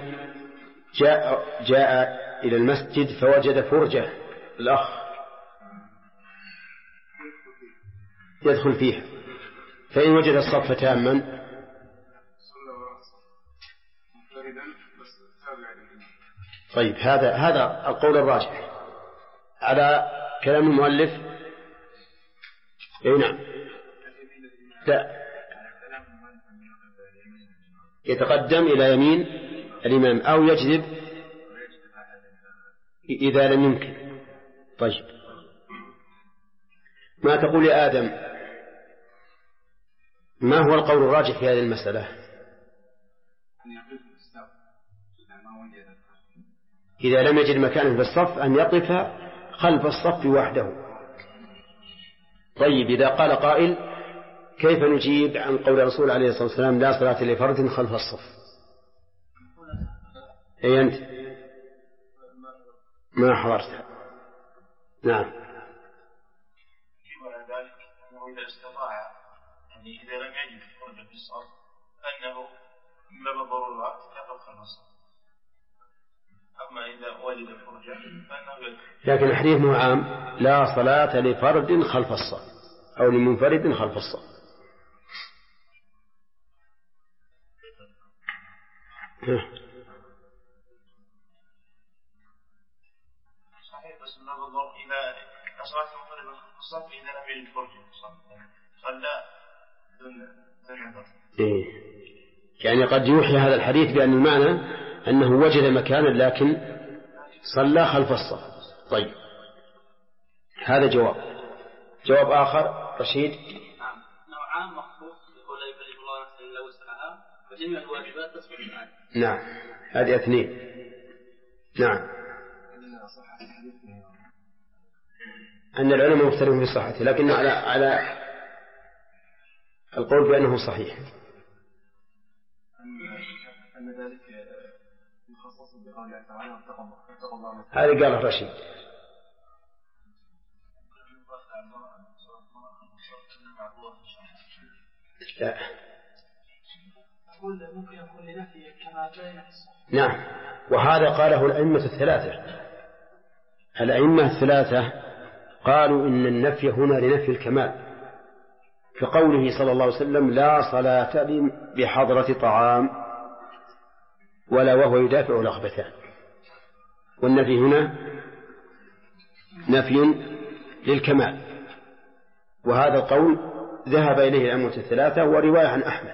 C: جاء إلى المسجد فوجد فرجة الأخ يدخل فيها، فإن وجد الصف تاما طيب هذا القول الراجح على كلام المؤلف. نعم، لا، يتقدم إلى يمين الإمام أو يجذب إذا لم يمكن. طيب، ما تقول يا آدم؟ ما هو القول الراجح في هذه المسألة؟ إذا لم يجد مكانا في الصف أن يقف خلف الصف وحده. طيب، إذا قال قائل كيف نجيب عن قول الرسول عليه الصلاة والسلام لا صلاة لفرد خلف الصف؟ أي أنت ما حضرت. نعم.
G: ذلك إذا استطاع يعني إذا لم يجد فرجة في الصف أنه من باب الضرورات يقف خلف الصف، أما إذا وجد فرجة فإنه يدخل.
C: لكن الحديث مو عام لا صلاة لفرد خلف الصف أو لمنفرد خلف الصف.
G: صحيح، بس من باب الضرورة إذا صلاة المنفرد خلف الصف إذا لم يجد فرجة صلى دون عذر.
C: يعني قد يوحي هذا الحديث بأن المعنى أنه وجد مكانا لكن صلى خلف الصف. طيب، هذا جواب آخر. رشيد.
H: نوعان مخصوص يقول لا يكلف الله نفسا إلا وسعها وجميع الواجبات تصبح معه.
C: نعم، هذه اثنين. نعم، أن العلماء مختلفون في صحته، لكن على القول بأنه صحيح.
F: أن ذلك يخصص بقوله تعالى واتقوا الله.
C: هذا قاله رشيد. لا.
E: ممكن يكون لنفي كما بين.
C: نعم، وهذا قاله الأئمة الثلاثة. الأئمة الثلاثة قالوا إن النفي هنا لنفي الكمال، كقوله صلى الله عليه وسلم لا صلاة بحضرة طعام ولا وهو يدافع الأخبثان. والنفي هنا نفي للكمال، وهذا القول ذهب إليه الأئمة الثلاثة ورواية عن أحمد،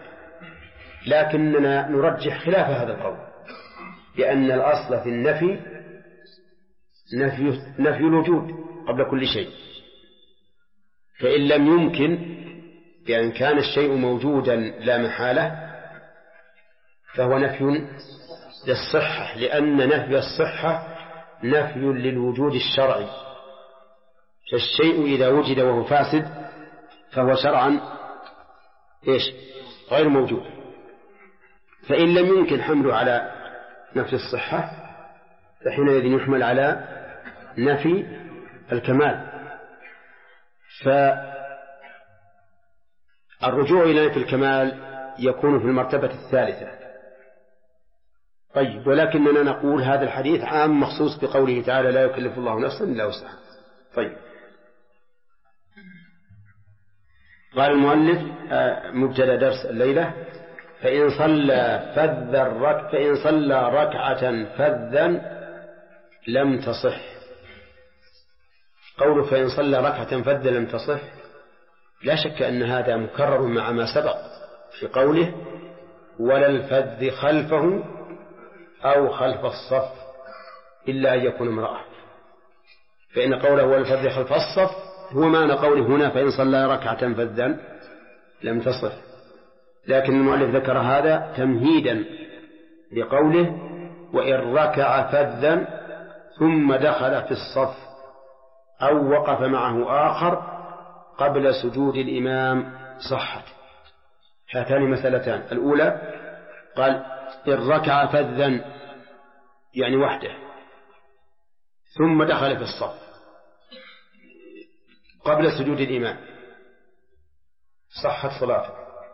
C: لكننا نرجح خلاف هذا القول، لأن الأصل في النفي نفي الوجود قبل كل شيء. فإن لم يمكن بأن كان الشيء موجودا لا محالة فهو نفي للصحة، لأن نفي الصحة نفي للوجود الشرعي، فالشيء إذا وجد وهو فاسد فهو شرعا غير موجود. فإن لم يمكن حمله على نفي الصحة فحينئذ يحمل على نفي الكمال. فالرجوع إلى نفي الكمال يكون في المرتبة الثالثة. طيب، ولكننا نقول هذا الحديث عام مخصوص بقوله تعالى لا يكلف الله نفسا إلا وسعها. طيب، قال المؤلف مبتدأ درس الليلة: فإن صلى ركعة فذا لم تصح. قوله فإن صلى ركعة فذا لم تصح لا شك أن هذا مكرر مع ما سبق في قوله ولا الفذ خلفه أو خلف الصف إلا أن يكون امرأة، فإن قوله ولا الفذ خلف الصف هو معنى قوله هنا فإن صلى ركعة فذا لم تصح. لكن المؤلف ذكر هذا تمهيدا لقوله وإن ركع فذا ثم دخل في الصف أو وقف معه آخر قبل سجود الإمام صحت. هاتان مسألتان: الأولى قال إن ركع فذا يعني وحده ثم دخل في الصف قبل سجود الإمام صحت صلاته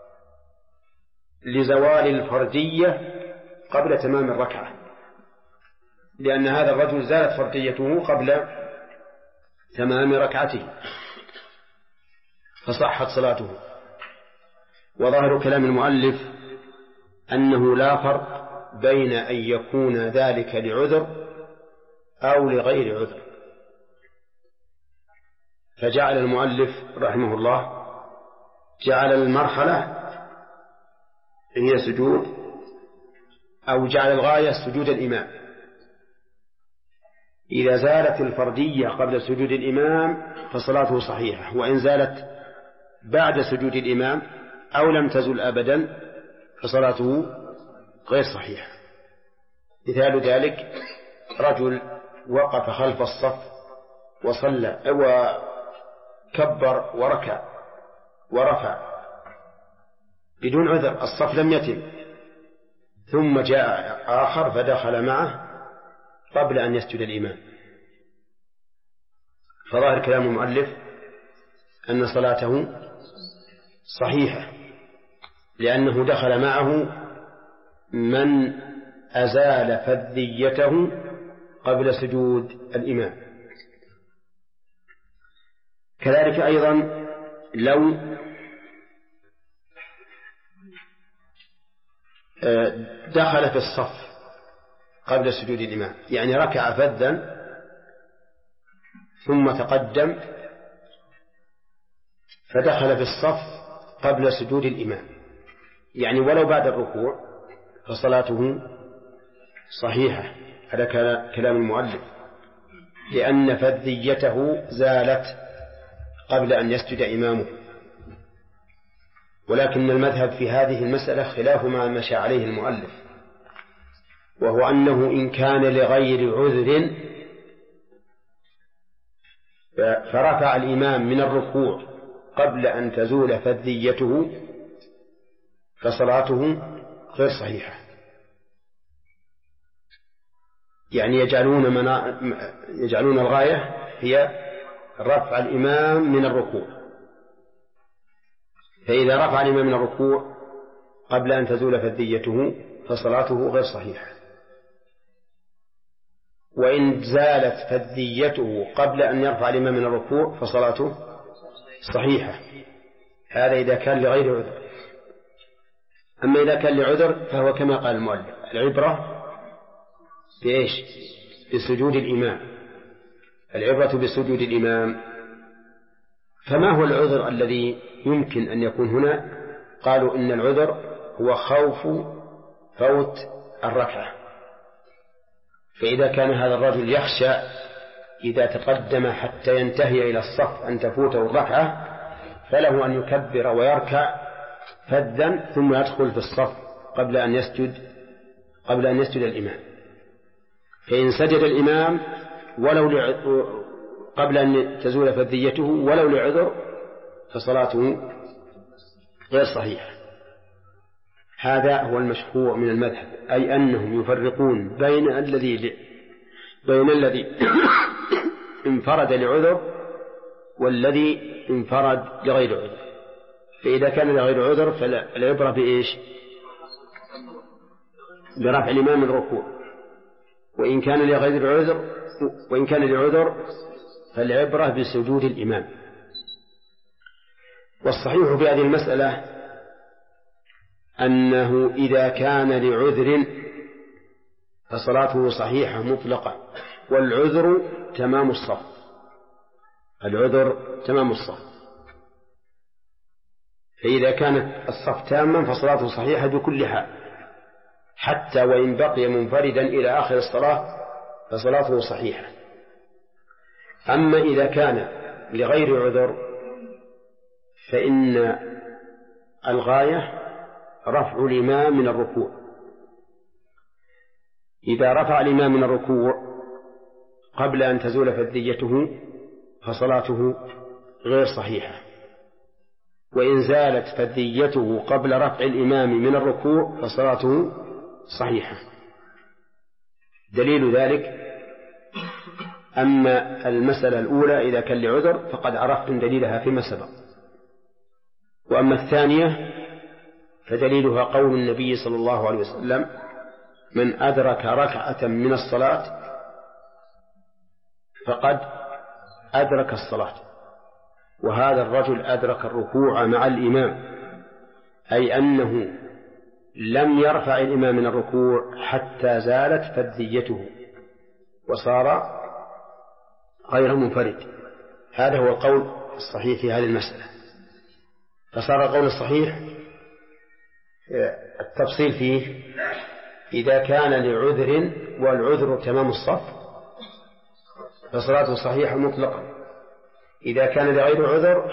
C: لزوال الفردية قبل تمام الركعة، لأن هذا الرجل زالت فرديته قبل تمام ركعته فصحت صلاته. وظاهر كلام المؤلف أنه لا فرق بين أن يكون ذلك لعذر أو لغير عذر، فجعل المؤلف رحمه الله جعل المرحلة هي سجود، أو جعل الغاية سجود الإمام. إذا زالت الفردية قبل سجود الإمام فصلاته صحيحة، وإن زالت بعد سجود الإمام أو لم تزل أبدا فصلاته غير صحيحة. مثال ذلك رجل وقف خلف الصف وصلى وكبر وركع ورفع بدون عذر، الصف لم يتم، ثم جاء آخر فدخل معه قبل أن يسجد الإمام، فظاهر كلام المؤلف أن صلاته صحيحة، لأنه دخل معه من أزال فذيته قبل سجود الإمام. كذلك أيضا لو دخل في الصف قبل سجود الإمام، يعني ركع فذا ثم تقدم فدخل في الصف قبل سجود الإمام، يعني ولو بعد الركوع فصلاته صحيحة. هذا كلام المؤلف، لأن فذيته زالت قبل أن يسجد إمامه. ولكن المذهب في هذه المسألة خلاف ما مشى عليه المؤلف، وهو أنه إن كان لغير عذر فرفع الإمام من الركوع قبل أن تزول فذيته فصلاته غير صحيحة، يعني يجعلون الغاية هي رفع الإمام من الركوع، فإذا رفع الإمام من الركوع قبل أن تزول فذيته فصلاته غير صحيحة، وإن زالت فذيته قبل أن يرفع الإمام من الركوع فصلاته صحيحة. هذا إذا كان لغير عذر. أما إذا كان لعذر فهو كما قال المؤلف العبرة بإيش؟ بسجود الإمام، العبرة بسجود الإمام. فما هو العذر الذي يمكن أن يكون هنا؟ قالوا إن العذر هو خوف فوت الركعة، فإذا كان هذا الرجل يخشى إذا تقدم حتى ينتهي إلى الصف أن تفوته الركعة فله أن يكبر ويركع فذا ثم يدخل في الصف قبل أن يسجد الإمام. فإن سجد الإمام قبل أن تزول فذيته ولو لعذر فصلاته غير صحيحة. هذا هو المشروع من المذهب، أي أنهم يفرقون بين الذي انفرد لعذر والذي انفرد لغير عذر. فإذا كان لغير عذر فالعبرة بإيش؟ برفع الإمام من الركوع. وإن كان لعذر فالعبرة بسجود الإمام. والصحيح في هذه المسألة أنه إذا كان لعذر فصلاته صحيحة مطلقة، والعذر تمام الصف. فإذا كانت الصف تاما فصلاته صحيحة بكل حال، حتى وإن بقي منفردا إلى آخر الصلاة فصلاته صحيحة. أما إذا كان لغير عذر فإن الغاية رفع الإمام من الركوع. إذا رفع الإمام من الركوع قبل أن تزول فذيته فصلاته غير صحيحة، وإن زالت فذيته قبل رفع الإمام من الركوع فصلاته صحيحة. دليل ذلك أما المسألة الأولى إذا كان لعذر فقد عرفتم دليلها فيما سبق، وأما الثانية فدليلها قول النبي صلى الله عليه وسلم: من أدرك ركعة من الصلاة فقد أدرك الصلاة. وهذا الرجل أدرك الركوع مع الإمام، أي أنه لم يرفع الإمام من الركوع حتى زالت فذيته وصار غير منفرد. هذا هو القول الصحيح في هذه المسألة. فصار القول الصحيح التفصيل فيه إذا كان لعذر والعذر تمام الصف فصلاته صحيحة مطلقا. إذا كان لغير عذر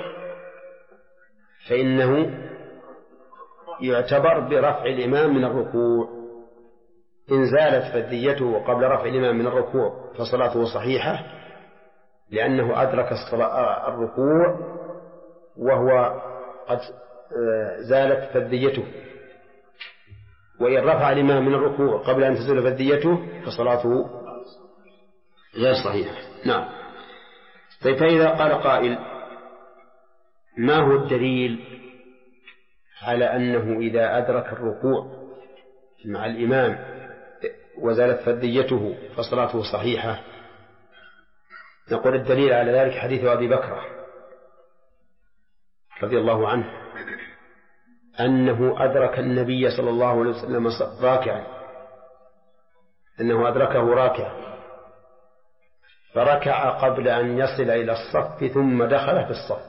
C: فإنه يعتبر برفع الإمام من الركوع. إن زالت فذيته قبل رفع الإمام من الركوع فصلاته صحيحة لأنه أدرك الركوع وهو قد زالت فذيته. وإن رفع الإمام من الركوع قبل أن تزول فذيته فصلاته غير صحيحة. نعم. طيب، فإذا قال قائل: ما هو الدليل على أنه إذا أدرك الركوع مع الإمام وزالت فذيته فصلاته صحيحة؟ نقول الدليل على ذلك حديث أبي بكر رضي الله عنه أنه أدرك النبي صلى الله عليه وسلم راكعا، أنه أدركه راكعا فركع قبل أن يصل إلى الصف ثم دخل في الصف،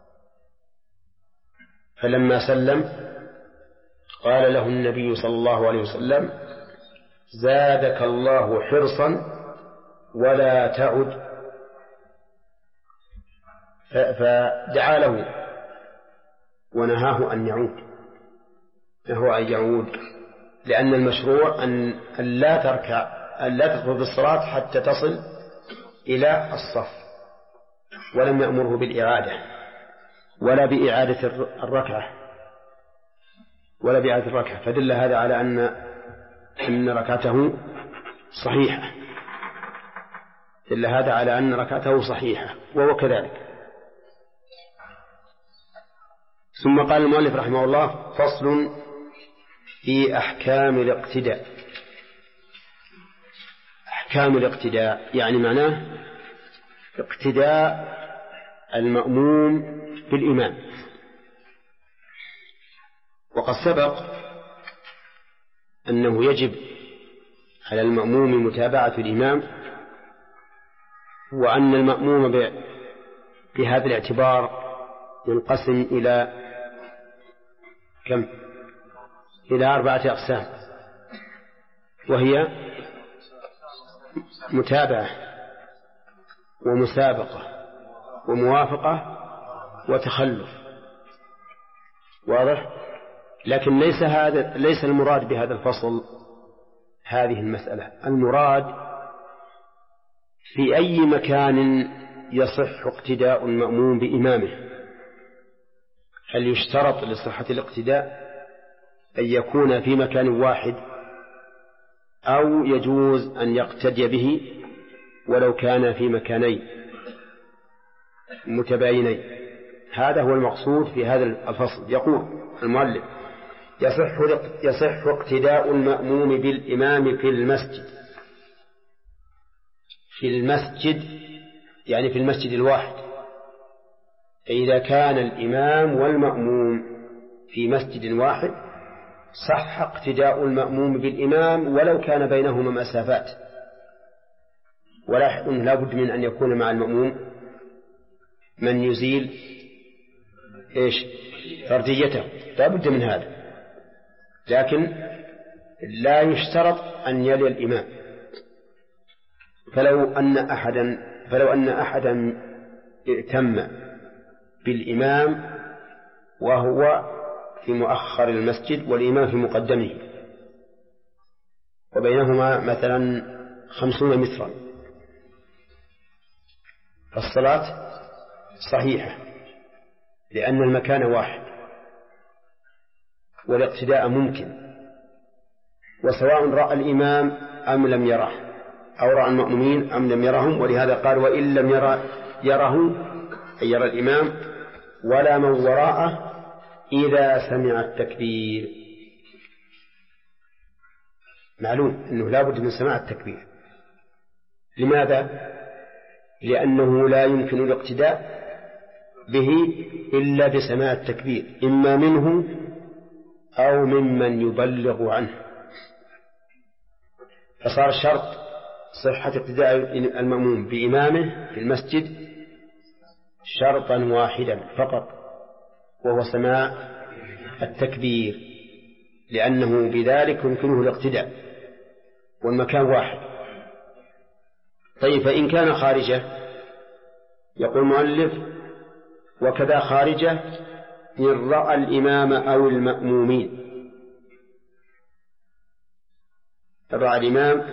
C: فلما سلم قال له النبي صلى الله عليه وسلم: زادك الله حرصا ولا تعد. فدعا له ونهاه أن يعود، لأن المشروع أن لا تدخل بالصلاة حتى تصل إلى الصف، ولم يأمره بالإعادة ولا بإعادة الركعة فدل هذا على أن ركعته صحيحة، وهو كذلك. ثم قال المؤلف رحمه الله: فصل في أحكام الاقتداء. أحكام الاقتداء يعني معناه اقتداء المأموم بالإمام. وقد سبق أنه يجب على المأموم متابعة الإمام، وأن المأموم بهذا الاعتبار ينقسم إلى كم؟ إلى 4 أقسام، وهي متابعة ومسابقة وموافقة وتخلف. واضح؟ لكن ليس المراد بهذا الفصل هذه المسألة. المراد في أي مكان يصح اقتداء المأموم بإمامه. هل يشترط لصحة الاقتداء أن يكون في مكان واحد، أو يجوز أن يقتدي به ولو كان في مكانين متباينين؟ هذا هو المقصود في هذا الفصل. يقول المؤلف: يصح اقتداء المأموم بالإمام في المسجد. في المسجد يعني في المسجد الواحد. فإذا كان الإمام والمأموم في مسجد واحد صح اقتداء المأموم بالإمام ولو كان بينهما مسافات. ولاحظ أنه لا بد من أن يكون مع المأموم من يزيل فرديته، لا بد من هذا. لكن لا يشترط أن يلي الإمام. فلو أن أحدا ائتم بالإمام وهو في مؤخر المسجد والإمام في مقدمه وبينهما مثلا 50 مترا، فالصلاة صحيحة لأن المكان واحد والاقتداء ممكن، وسواء رأى الإمام أم لم يره، أو رأى المأمومين أم لم يرهم. ولهذا قال: وإن لم يره أي يرى الإمام ولا من وراءه إذا سمع التكبير. معلوم أنه لا بد من سماع التكبير. لماذا؟ لأنه لا يمكن الاقتداء به إلا بسماع التكبير، إما منه أو ممن يبلغ عنه. فصار شرط صحة اقتداء المأموم بإمامه في المسجد شرطا واحدا فقط، وهو سماع التكبير، لأنه بذلك يمكنه الاقتداء والمكان واحد. طيب، فإن كان خارجه، يقول المؤلف: وكذا خارجه إن رأى الإمام أو المأمومين. رأى الإمام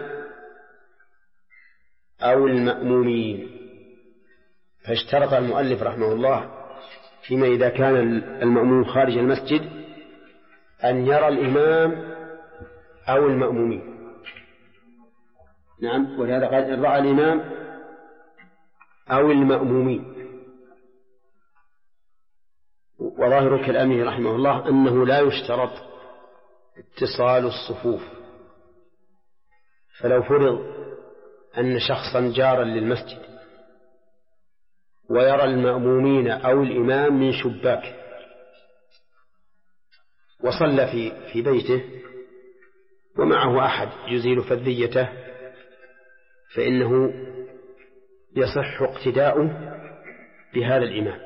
C: أو المأمومين. فاشترط المؤلف رحمه الله فيما إذا كان المأموم خارج المسجد أن يرى الإمام أو المأمومين. نعم، ولهذا قال: إن رأى الإمام أو المأمومين. وظاهر كلامه رحمه الله أنه لا يشترط اتصال الصفوف. فلو فرض أن شخصا جارا للمسجد ويرى المأمومين أو الإمام من شباك وصلى في بيته ومعه أحد يزيل فذيته، فإنه يصح اقتداؤه بهذا الإمام،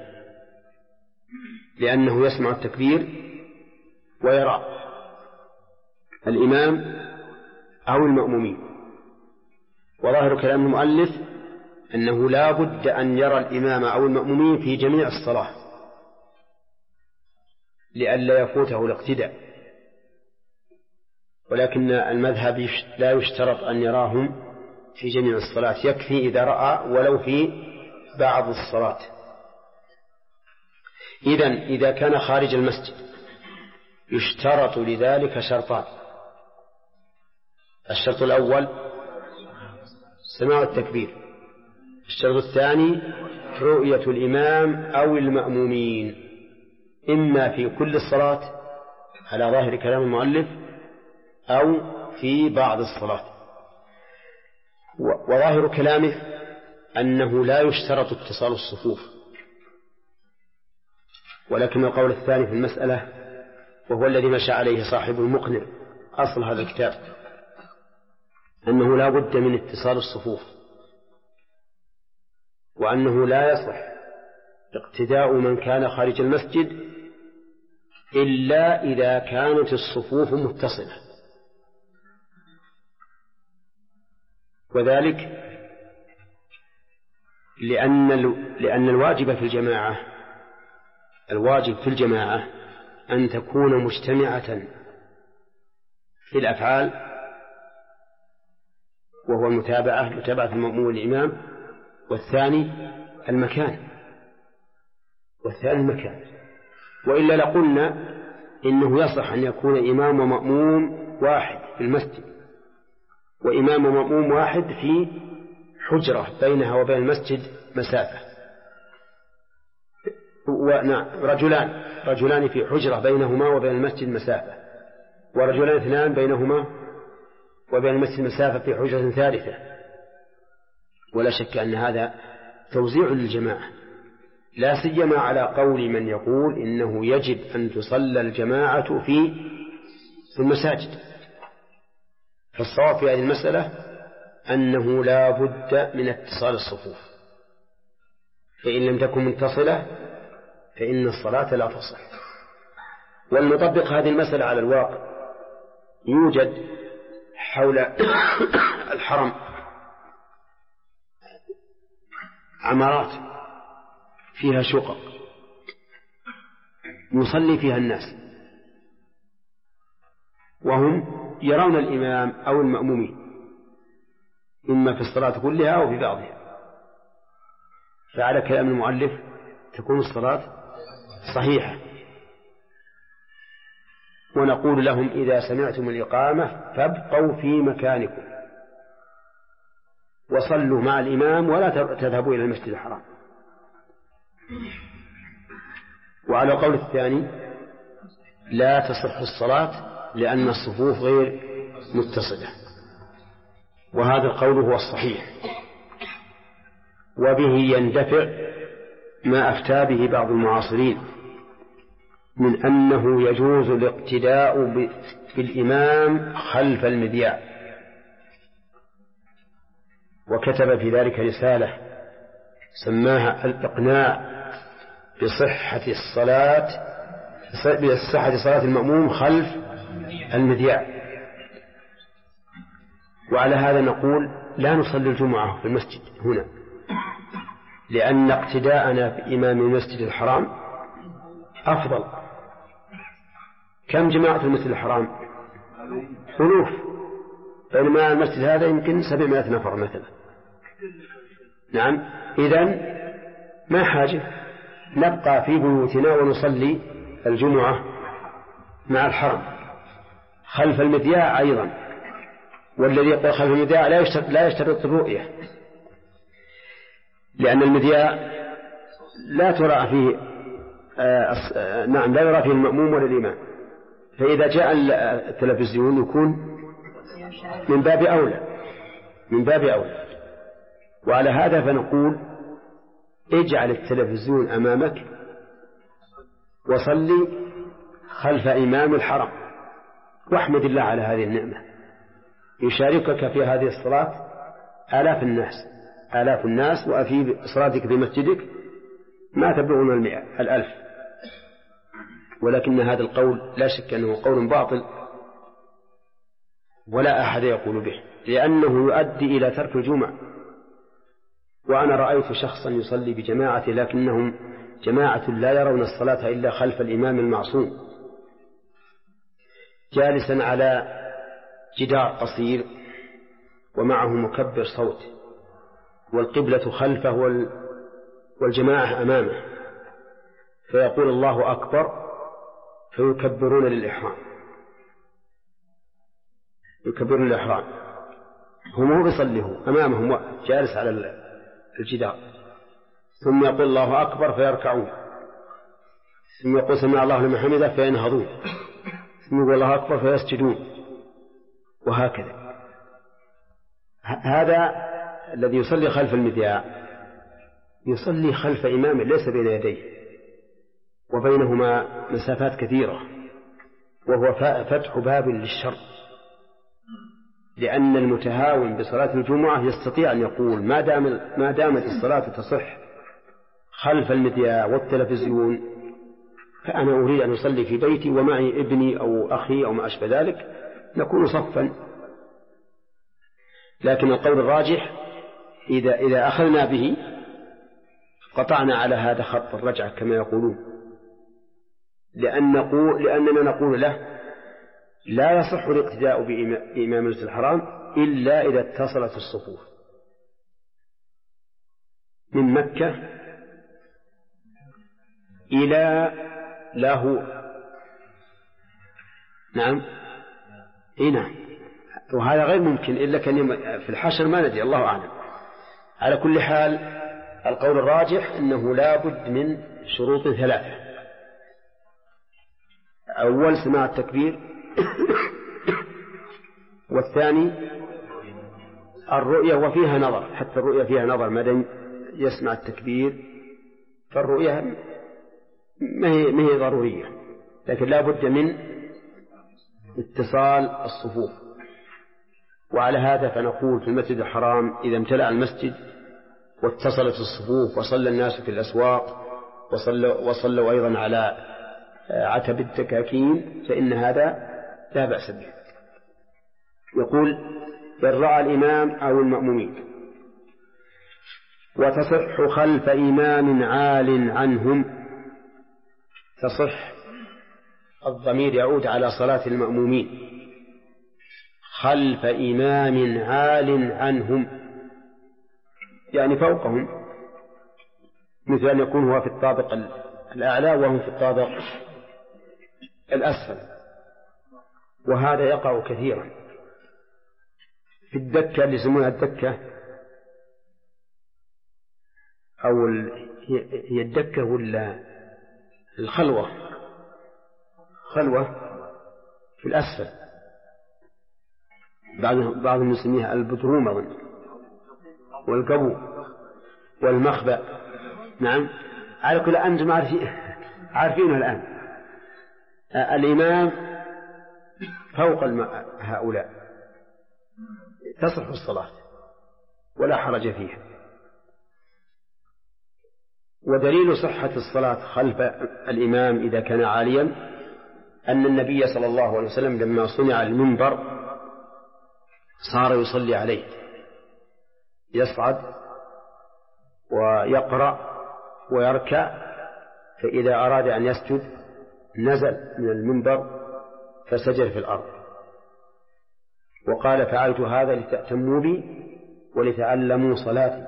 C: لأنه يسمع التكبير ويرى الإمام أو المأمومين. وظاهر كلام المؤلف أنه لا بد أن يرى الإمام أو المأمومين في جميع الصلاة لئلا يفوته الاقتداء. ولكن المذهب لا يشترط أن يراهم في جميع الصلاة، يكفي إذا رأى ولو في بعض الصلاة. إذا كان خارج المسجد يشترط لذلك شرطان: الشرط الأول سماع التكبير، الشرط الثاني رؤية الإمام أو المأمومين، إما في كل الصلاة على ظاهر كلام المؤلف أو في بعض الصلاة. وظاهر كلامه أنه لا يشترط اتصال الصفوف، ولكن القول الثاني في المسألة وهو الذي مشى عليه صاحب المقنع أصل هذا الكتاب أنه لا بد من اتصال الصفوف، وأنه لا يصح اقتداء من كان خارج المسجد إلا إذا كانت الصفوف متصلة. وذلك لأن الواجب في الجماعة أن تكون مجتمعة في الأفعال، وهو متابعة المأموم والإمام، والثاني المكان، وإلا لقلنا إنه يصح أن يكون إمام ومأموم واحد في المسجد، وإمام ومأموم واحد في حجرة بينها وبين المسجد مسافة، رجلان في حجرة بينهما وبين المسجد مسافة، ورجلان اثنان بينهما وبين المسجد مسافة في حجرة ثالثة. ولا شك أن هذا توزيع للجماعة، لا سيما على قول من يقول إنه يجب أن تصلى الجماعة في المساجد. فالصواب في هذه المسألة أنه لا بد من اتصال الصفوف، فإن لم تكن متصلة فإن الصلاة لا تصح. ولنطبق هذه المسألة على الواقع. يوجد حول الحرم عمارات فيها شقق يصلي فيها الناس، وهم يرون الإمام أو المأمومين إما في الصلاة كلها أو في بعضها، فعلى كلام المؤلف تكون الصلاة صحيحة. ونقول لهم إذا سمعتم الإقامة فابقوا في مكانكم وصلوا مع الإمام ولا تذهبوا إلى المسجد الحرام. وعلى قول الثاني لا تصح الصلاة لأن الصفوف غير متصلة، وهذا القول هو الصحيح، وبه يندفع ما أفتى به بعض المعاصرين من أنه يجوز الاقتداء بالإمام خلف المذياع، وكتب في ذلك رسالة سماها الإقناع بصحة صلاة المأموم خلف المذياع. وعلى هذا نقول لا نصلي الجمعة في المسجد هنا، لأن اقتداءنا بإمام المسجد الحرام أفضل. كم جماعة المسجد الحرام؟ ألوف، بينما المسجد هذا يمكن 700 نفر مثلا. نعم، إذن ما حاجة نبقى في بيوتنا ونصلي الجمعة مع الحرم خلف المذياع أيضا. والذي يقول خلف المذياع لا يشترط الرؤية، لأن المذياع لا ترى فيه لا يرى فيه المأموم ولا الإمام، فإذا جاء التلفزيون يكون من باب أولى. وعلى هذا فنقول اجعل التلفزيون أمامك وصلي خلف إمام الحرم، واحمد الله على هذه النعمة. يشاركك في هذه الصلاة آلاف الناس، وفي صلاتك في مسجدك ما تبلغون 100,000. ولكن هذا القول لا شك أنه قول باطل ولا أحد يقول به، لأنه يؤدي إلى ترك الجمعة. وأنا رأيت شخصا يصلي بجماعة لكنهم جماعة لا يرون الصلاة إلا خلف الإمام المعصوم، جالسا على جدار قصير ومعه مكبر صوت، والقبلة خلفه والجماعة أمامه، فيقول الله أكبر فيكبرون للإحرام، هم هو بيصليه أمامهم جالس على الجدار، ثم يقول الله أكبر فيركعون، ثم يقول سمع الله لمن حمده فينهضون، ثم يقول الله أكبر فيسجدون، وهكذا. هذا الذي يصلي خلف المذياع يصلي خلف إمام ليس بين يديه وبينهما مسافات كثيرة، وهو فتح باب للشر، لأن المتهاون بصلاة الجمعة يستطيع أن يقول ما دامت الصلاة تصح خلف المذياع والتلفزيون فأنا أريد أن أصلي في بيتي ومعي ابني أو أخي أو ما أشبه ذلك، نكون صفا. لكن القول الراجح إذا أخذنا به قطعنا على هذا خط الرجعة كما يقولون، لأننا نقول له لا يصح الاقتداء بإمام المسجد الحرام إلا إذا اتصلت الصفوف من مكة إلى لاهور. نعم نعم، وهذا غير ممكن إلا كان في الحشر، ما ندري، الله أعلم. على كل حال القول الراجح أنه لا بد من شروط 3: أول سماع التكبير، والثاني الرؤية وفيها نظر، حتى الرؤية فيها نظر، ما دام يسمع التكبير فالرؤية ما هي ضرورية، لكن لا بد من اتصال الصفوف. وعلى هذا فنقول في المسجد الحرام إذا امتلأ المسجد واتصلت الصفوف وصلى الناس في الأسواق وصلوا أيضا على عتب الدكاكين فإن هذا لا بأس به. يقول إن رأى الإمام أو المأمومين. وتصح خلف إمام عال عنهم. تصح، الضمير يعود على صلاة المأمومين، خلف إمام عال عنهم يعني فوقهم، مثل أن يكون هو في الطابق الأعلى وهم في الطابق الأسفل، وهذا يقع كثيرا في الدكة اللي يسمونها الدكة أو هي الدكة ولا الخلوة، خلوة في الأسفل، بعضهم يسميها البدرومة والقبو والمخبأ. نعم، على كل أنتم عارفينه الآن. الإمام فوق هؤلاء تصح الصلاة ولا حرج فيها. ودليل صحة الصلاة خلف الإمام إذا كان عاليا أن النبي صلى الله عليه وسلم لما صنع المنبر صار يصلي عليه، يصعد ويقرأ ويركع، فإذا أراد أن يسجد نزل من المنبر فسجد في الأرض، وقال فعلت هذا لتأتموا بي ولتعلموا صلاتي.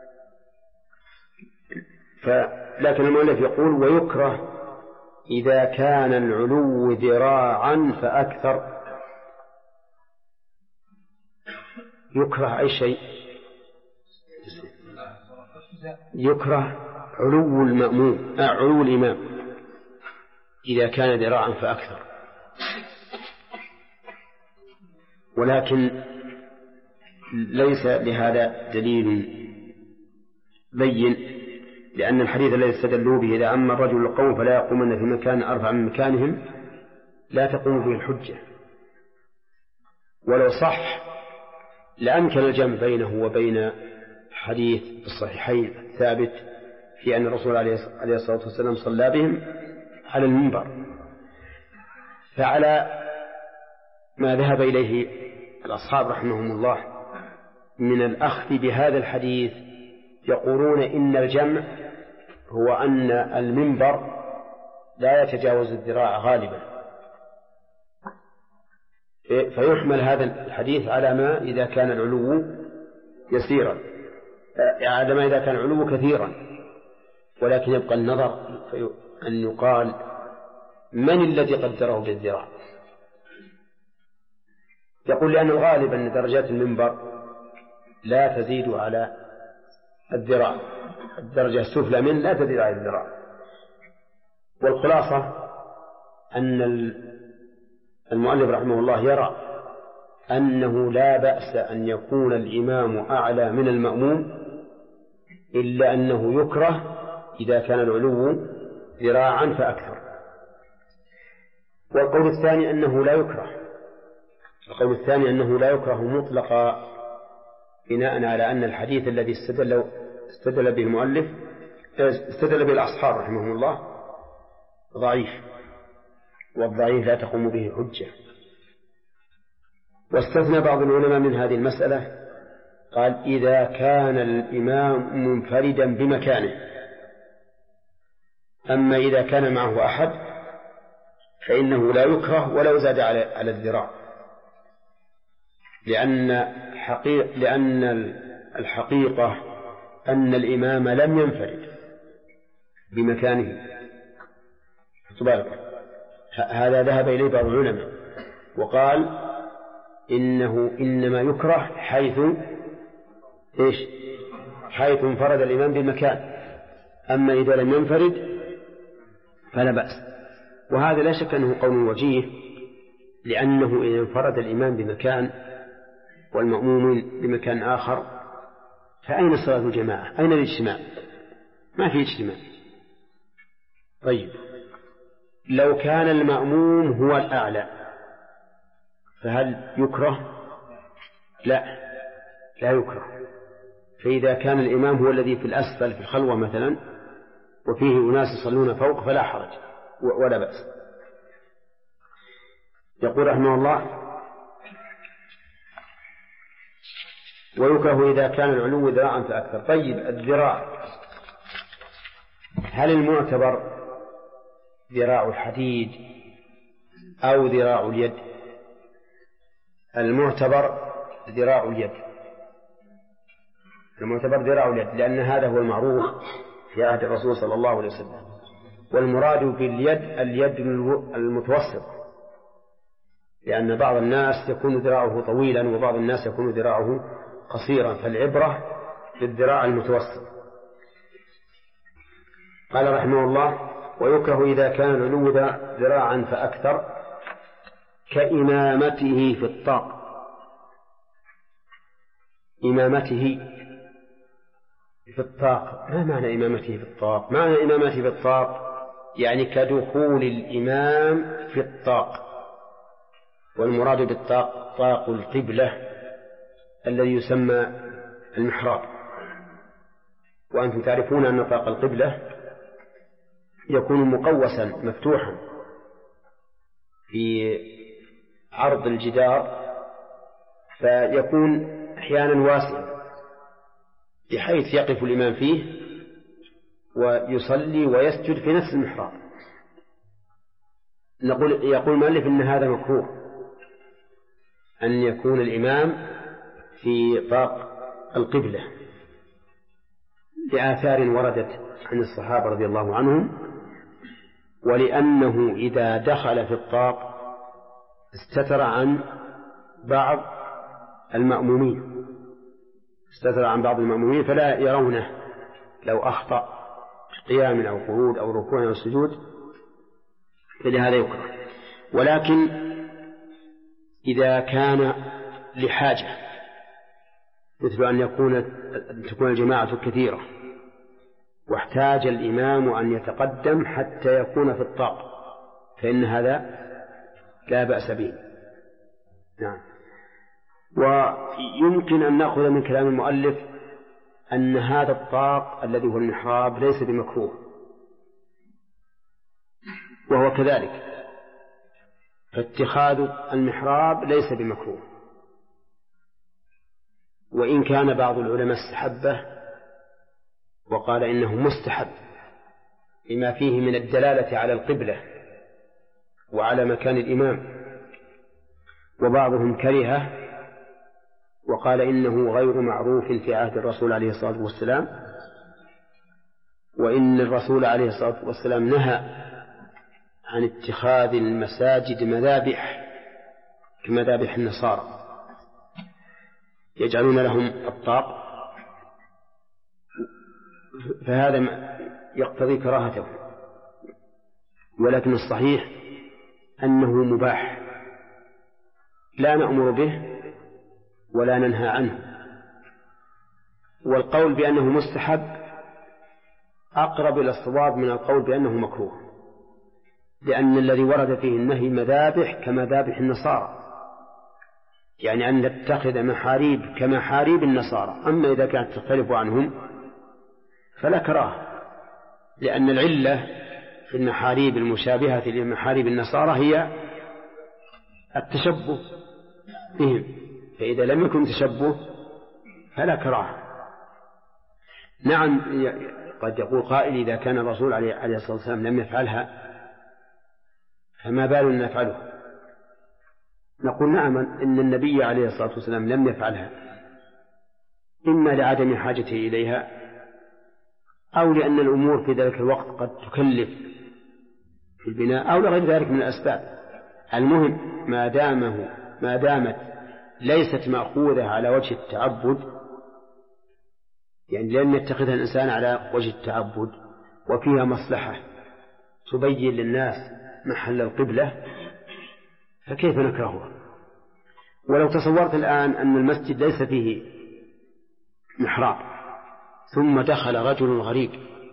C: لكن المؤلف يقول ويكره إذا كان العلو ذراعا فأكثر. يكره أي شيء؟ يكره علو المأموم علو الإمام إذا كان ذراعا فأكثر، ولكن ليس لهذا دليل بين، لأن الحديث الذي استدلوا به إذا أما الرجل القوم فلا يقومن في مكان أرفع من مكانهم لا تقوم به الحجة. ولو صح لأمكن الجمع بينه وبين حديث الصحيحين الثابت في أن الرسول عليه الصلاة والسلام صلى بهم على المنبر. فعلى ما ذهب إليه الأصحاب رحمهم الله من الأخذ بهذا الحديث يقولون إن الجمع هو أن المنبر لا يتجاوز الذراع غالبا، فيحمل هذا الحديث على ما إذا كان العلو يسيرا، على ما إذا كان العلو كثيرا. ولكن يبقى النظر أن يقال من الذي قدره بالذراع. يقول لأن الغالب أن درجات المنبر لا تزيد على الذراع، الدرجة السفلى منه لا تزيد على الذراع. والخلاصة أن المؤلف رحمه الله يرى أنه لا بأس أن يكون الإمام أعلى من المأموم، إلا أنه يكره إذا كان العلو ذراعا فأكثر. والقول الثاني أنه لا يكره، القول الثاني أنه لا يكره مطلقا، بناء على أن الحديث الذي استدل به المؤلف استدل به الأصحاب رحمهم الله ضعيف، والضعيف لا تقوم به حجة. واستثنى بعض العلماء من هذه المسألة، قال إذا كان الإمام منفردا بمكانه، أما إذا كان معه أحد فإنه لا يكره ولو زاد على الذراع، لأن الحقيقة أن الإمام لم ينفرد بمكانه. هذا ذهب إليه بعض العلماء وقال إنه إنما يكره حيث انفرد الإمام بالمكان، أما إذا لم ينفرد فلا بأس. وهذا لا شك أنه قول وجيه، لأنه إذا انفرد الإمام بمكان والمأمومين بمكان آخر فأين صلاة الجماعة؟ أين الاجتماع؟ ما في اجتماع. طيب لو كان المأموم هو الأعلى فهل يكره؟ لا يكره. فإذا كان الإمام هو الذي في الأسفل في الخلوة مثلا وفيه أناس يصلون فوق فلا حرج ولا بأس. يقول رحمه الله: ويكره إذا كان العلو ذراعا فأكثر. طيب الذراع هل المعتبر ذراع الحديد أو ذراع اليد؟ المعتبر ذراع اليد، لأن هذا هو المعروف في عهد الرسول صلى الله عليه وسلم. والمراد باليد المتوسط، لأن بعض الناس يكون ذراعه طويلا وبعض الناس يكون ذراعه قصيرا، فالعبرة بالذراع المتوسط. قال رحمه الله: ويكره إذا كان العلو ذراعا فأكثر كإمامته في الطاق. إمامته في الطاق، ما معنى إمامته في الطاق؟ معنى إمامته في الطاق يعني كدخول الإمام في الطاق. والمراد بالطاق طاق القبلة الذي يسمى المحراب. وأنتم تعرفون أن طاق القبلة يكون مقوسا مفتوحا في عرض الجدار، فيكون أحيانا واسعا بحيث يقف الإمام فيه ويصلي ويسجد في نفس المحراب. يقول المؤلف إن هذا مكروه، أن يكون الإمام في طاق القبلة لآثار وردت عن الصحابة رضي الله عنهم، ولأنه إذا دخل في الطاق استتر عن بعض المأمومين فلا يرونه لو أخطأ قيام أو قعود أو ركوع أو سجود، فلهذا يكره. ولكن إذا كان لحاجة، مثل أن تكون الجماعة كثيرة واحتاج الإمام أن يتقدم حتى يكون في الطاق، فإن هذا لا بأس به. نعم. ويمكن أن نأخذ من كلام المؤلف أن هذا الطاق الذي هو المحراب ليس بمكروه، وهو كذلك، فاتخاذ المحراب ليس بمكروه. وإن كان بعض العلماء استحبه وقال إنه مستحب لما فيه من الدلالة على القبلة وعلى مكان الإمام، وبعضهم كرهه وقال إنه غير معروف في عهد الرسول عليه الصلاة والسلام، وإن الرسول عليه الصلاة والسلام نهى عن اتخاذ المساجد مذابح كمذابح النصارى يجعلون لهم الطاق، فهذا يقتضي كراهته. ولكن الصحيح أنه مباح، لا نأمر به ولا ننهى عنه. والقول بأنه مستحب أقرب إلى الصواب من القول بأنه مكروه، لأن الذي ورد فيه النهي مذابح كمذابح النصارى، يعني أن نتخذ محاريب كمحاريب النصارى. أما إذا كانت تختلف عنهم فلا كراهة، لأن العلة في المحاريب المشابهة لمحاريب النصارى هي التشبه بهم، فإذا لم يكن تشبه فلا كراهة. نعم، قد يقول قائل إذا كان الرسول عليه الصلاة والسلام لم يفعلها فما بالنا نفعلها؟ نقول نعم، إن النبي عليه الصلاة والسلام لم يفعلها إما لعدم حاجته إليها أو لأن الأمور في ذلك الوقت قد تكلف في البناء أو لغير ذلك من الأسباب. المهم ما دامت ليست مأخوذة على وجه التعبد، يعني لم يتخذها الإنسان على وجه التعبد وفيها مصلحة تبين للناس محل القبلة، فكيف نكرهها؟ ولو تصورت الآن أن المسجد ليس فيه محراب ثم دخل رجل غريب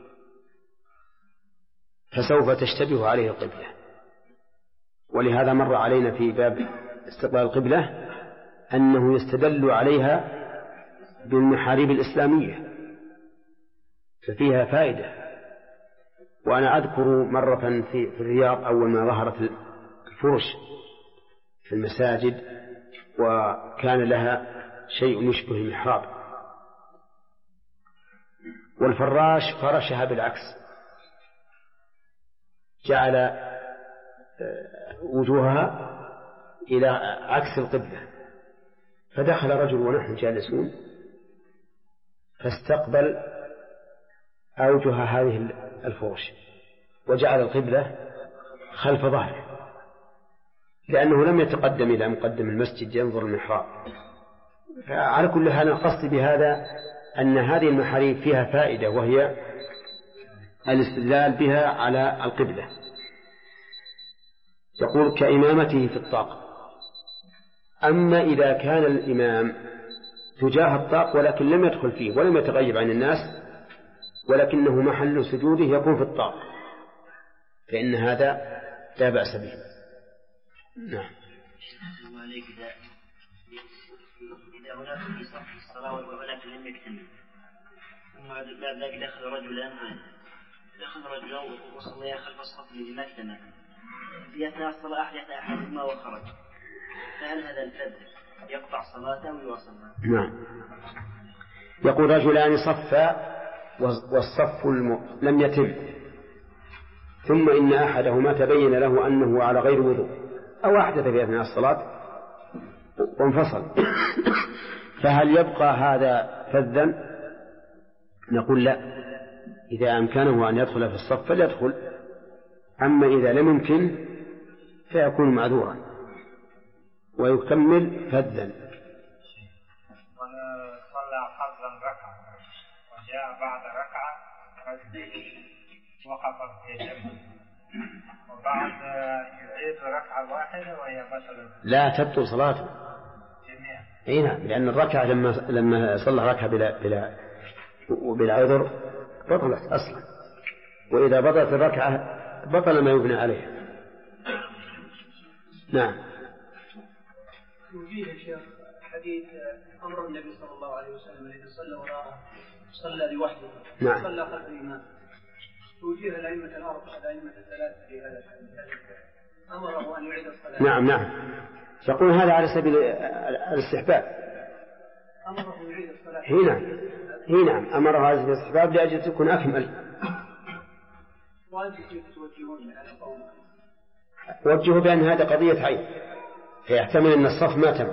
C: فسوف تشتبه عليه القبلة، ولهذا مر علينا في باب استقبال القبلة أنه يستدل عليها بالمحاريب الإسلامية ففيها فائدة. وأنا أذكر مرة في الرياض أول ما ظهرت الفرش في المساجد وكان لها شيء يشبه المحراب، والفراش فرشها بالعكس، جعل وجوهها إلى عكس القبلة، فدخل رجل ونحن جالسون فاستقبل أوجه هذه الفرش وجعل القبلة خلف ظهره، لأنه لم يتقدم إلى مقدم المسجد ينظر المحراب. فعلى كل حال القصد بهذا أن هذه المحاريب فيها فائدة، وهي الاستدلال بها على القبلة. يقول كإمامته في الطاق. أما إذا كان الإمام تجاه الطاق ولكن لم يدخل فيه ولم يتغيب عن الناس ولكنه محل سجوده يكون في الطاق، فإن هذا لا بأس به. نعم.
I: إذا هناك في صف الصلاة ولكن لم يكتمل، ثم بعد ذلك دخل رجلا وصليا خلف الصف الذي ما اكتمل، في أثناء الصلاة أحدث أحدهما وخرج، فهل هذا الفذ يقطع صلاته ويواصلها؟
C: نعم. يقول رجلان صفا والصف لم يتم، ثم إن أحدهما تبين له أنه على غير وضوء أو أحدث في أثناء الصلاة وانفصل، فهل يبقى هذا فذا؟ نقول لا، إذا أمكنه أن يدخل في الصف فليدخل، أما إذا لم يمكن فيكون معذورا ويكمل فذا.
D: صلى فرضا ركعة وجاء بعد ركعة وقف في جنبه وبعد يعيد ركعة واحدة وهي مثلا
C: لا تبطل صلاته. اي نعم، لأن الركعة لما صلى ركعة بلا عذر بطلت أصلا، وإذا بطلت الركعة بطل ما يبنى عليها. نعم.
F: وفيه يا شيخ حديث أمر النبي صلى الله عليه وسلم الذي صلى وراءه صلى لوحده.
C: نعم.
F: صلى خلف الإمام. توجيه الأئمة الأربعة الأئمة الثلاثة في هذا الحديث أمره أن يعيد الصلاة.
C: نعم. يقول هذا على سبيل الاستحباب.
F: أمره أن يعيد الصلاة.
C: هي نعم أمره على سبيل الاستحباب لأجل تكون أكمل.
F: وأنت كيف توجهون على قوم؟
C: وجهوا بأن هذا قضية عين، فيحتمل أن الصف ما تم،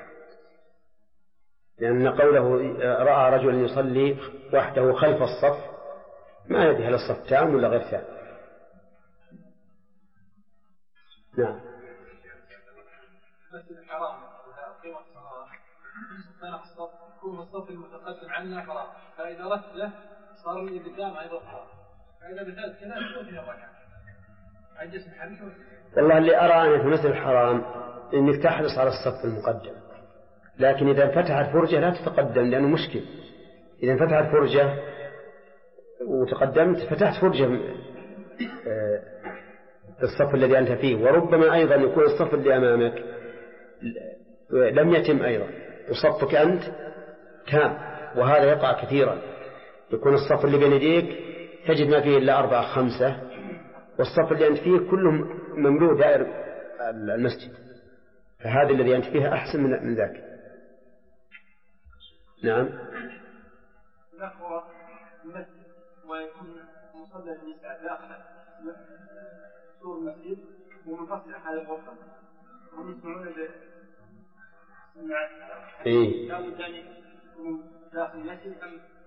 C: لأن قوله رأى رجلا يصلي وحده خلف الصف ما يدري هل الصف تام ولا غير تام. نعم.
F: المسجد الحرام إذا أقيمت الصلاة كان الصف يكون الصف المتقدم عنا فراغ، فإذا رد له صار اللي قدام أيضا فراغ، فإذا بدأت كذا تكون فيها الركعة. عجز الحديث.
C: والله اللي أرى أن في المسجد الحرام إنك تحرص على الصف المقدم، لكن إذا انفتحت فرجة لا تتقدم لأنه مشكل. إذا انفتحت فرجة وتقدمت فتحت فرجة الصف الذي أنت فيه، وربما أيضا يكون الصف اللي أمامك لم يتم أيضا وصفك أنت تام، وهذا يقع كثيرا. يكون الصف اللي بين يديك تجد ما فيه إلا 4 5 والصف اللي أنت فيه كله مملوء دائر المسجد، فهذا الذي أنت فيها أحسن من ذاك. نعم.
F: ويكون مصلى النساء داخل سور المسجد ومنفصل عن هذه الغرفة هم يسمعون لا بد أن يكون داخل المسجد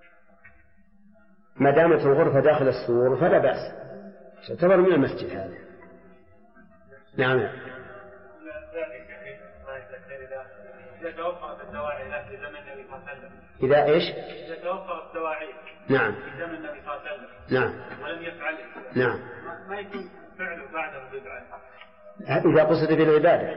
C: ما دامت الغرفة داخل السور فلا بأس، تعتبر من المسجد هذا. نعم.
F: إذا توفرت الدواعي له في زمن النبي صلى الله عليه وسلم.
C: إذا إيش؟
F: إذا توفرت الدواعي.
C: نعم.
F: في زمن النبي صلى الله عليه وسلم.
C: نعم.
F: ولم يفعل.
C: نعم.
F: ما يكون فعله بعده بدعة.
C: إذا قصد به العبادة،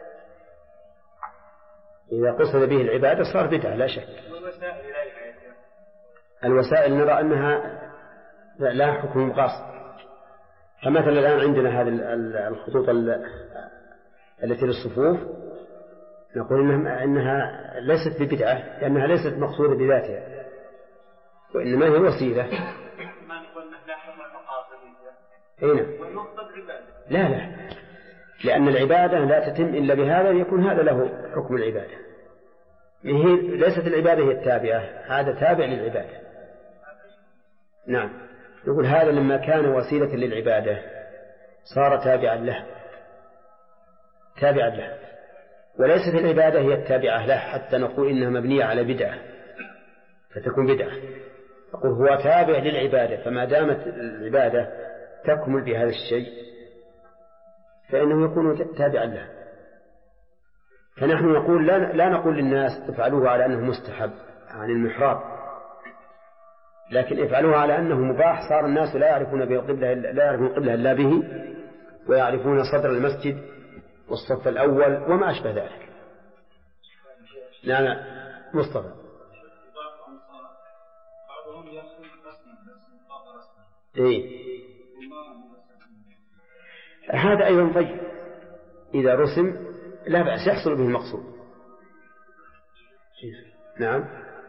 C: إذا قصد به العبادة صار بدعة لا شك.
F: والوسائل إليها.
C: الوسائل نرى أنها لا حكم قاصر. فمثلا الآن عندنا هذه الخطوط التي للصفوف نقول إنها ليست ببدعة لأنها ليست مقصودة بذاتها، وإنما هي وسيلة.
F: ما نقول لا حكم المقاصد.
C: هنا.
F: والمقصد عبادة.
C: لا، لأن العبادة لا تتم إلا بهذا يكون هذا له حكم العبادة. هي ليست العبادة هي التابعة، هذا تابع للعبادة. نعم. يقول هذا لما كان وسيلة للعبادة صار تابعا له، وليست العبادة هي التابعة له حتى نقول إنها مبنية على بدعة فتكون بدعة. نقول هو تابع للعبادة، فما دامت العبادة تكمل بهذا الشيء فإنه يكون تابعا له. فنحن نقول لا نقول للناس افعلوه على أنه مستحب عن المحراب، لكن افعلوها على أنه مباح. صار الناس لا يعرفون القبلة إلا به، ويعرفون صدر المسجد والصف الأول وما أشبه ذلك. نعم مصطفى. هذا أيضا طيب، إذا رسم لا بأس يحصل به المقصود. نعم.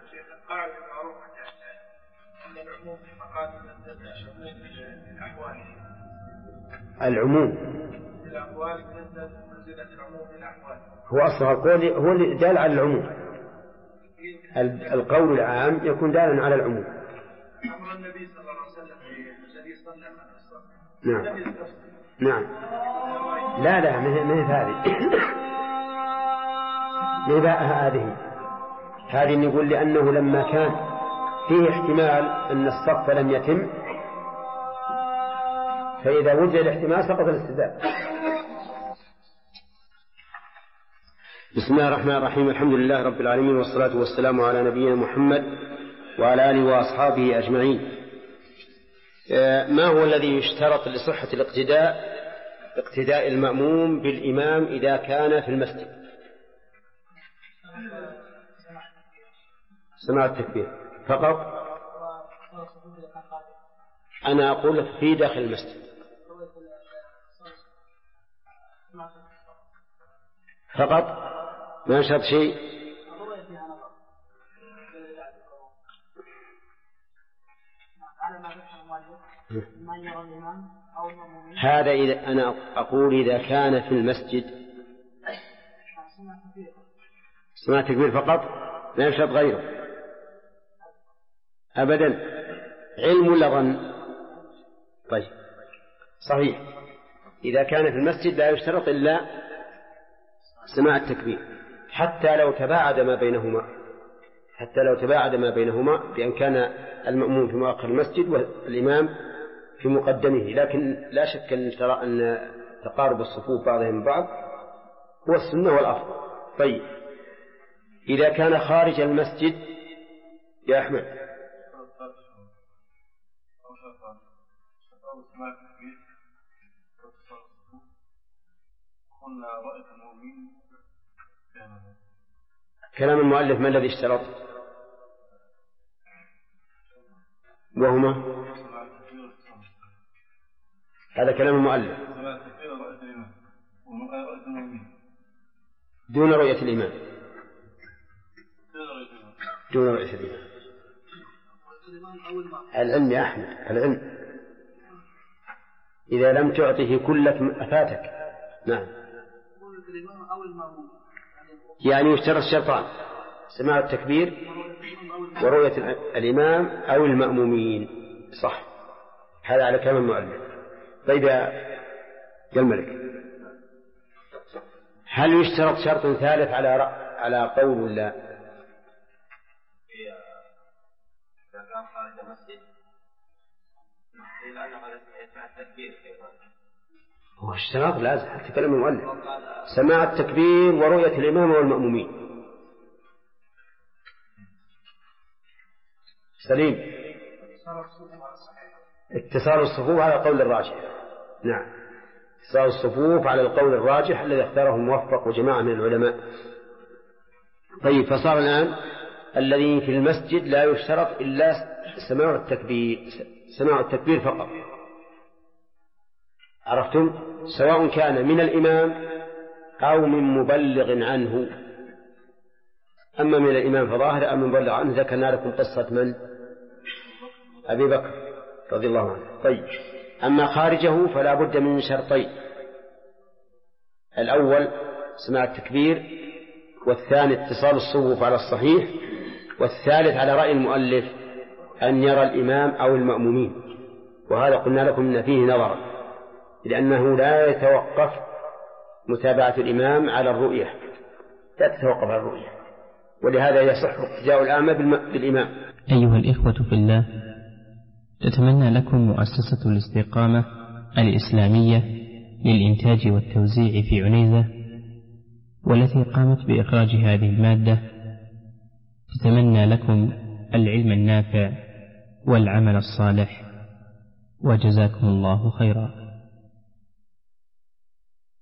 C: العموم هو أصلها القول، هو اللي دال على العموم. القول العام يكون دالا على العموم.
F: أمر النبي صلى الله عليه وسلم الذي صلى مع الصلاة.
C: نعم. لا ما هي هذه نقول لأنه لما كان فيه احتمال أن الصف لم يتم، فإذا وجد الاحتمال سقط الاستدلال. بسم الله الرحمن الرحيم. الحمد لله رب العالمين، والصلاة والسلام على نبينا محمد وعلى آله وأصحابه أجمعين. ما هو الذي يشترط لصحة اقتداء المأموم بالإمام إذا كان في المسجد؟ سماع التكبير فقط. أنا أقول في داخل المسجد فقط، ما يشترط شيء. هذا إذا أنا أقول إذا كان في المسجد سماع التكبير فقط، لا يشترط غيره أبدا. علم ولا ظن؟ طيب صحيح، إذا كان في المسجد لا يشترط إلا سماع التكبير حتى لو تباعد ما بينهما بأن كان المأموم في مؤخر المسجد والإمام في مقدمه. لكن لا شك أن تقارب الصفوف بعضهم من بعض هو السنة والأفضل. طيب إذا كان خارج المسجد يا أحمد كلام المؤلف ما الذي اشترط؟ وهما هذا كلام المؤلف دون رؤية الإمام. العلم يا أحمد، العلم إذا لم تعطه كلك أفاتك. نعم. يعني يشترط الشرطان: سماع التكبير ورؤية الإمام أو المأمومين. صح، هذا على كلام المؤلف. طيب يا الملك، هل يشترط شرط ثالث على قول ولا؟
G: إذا كان خارج المسجد لأنه قد يسمع التكبير
C: هو اشتراط لازم حتى كلام المؤلف، سماع التكبير ورؤية الإمام والمأمومين. سليم، اتصال الصفوف على القول الراجح. نعم، اتصال الصفوف على القول الراجح الذي اختاره الموفق وجماعة من العلماء. طيب، فصار الآن الذي في المسجد لا يشترط إلا سماع التكبير فقط. عرفتم؟ سواء كان من الإمام أو من مبلغ عنه. أما من الإمام فظاهر، أما من مبلغ عنه ذكرنا لكم قصة من؟ أبي بكر رضي الله عنه. طيب، أما خارجه فلا بد من شرطين: الأول سماع التكبير، والثاني اتصال الصفوف على الصحيح، والثالث على رأي المؤلف أن يرى الإمام أو المأمومين. وهذا قلنا لكم أن فيه نظرا، لأنه لا يتوقف متابعة الإمام على الرؤية، لا تتوقف على الرؤية، ولهذا يصح اقتداء الأعمى بالإمام.
A: أيها الإخوة في الله، تتمنى لكم مؤسسة الاستقامة الإسلامية للإنتاج والتوزيع في عنيزة، والتي قامت بإخراج هذه المادة، تتمنى لكم العلم النافع والعمل الصالح، وجزاكم الله خيرا.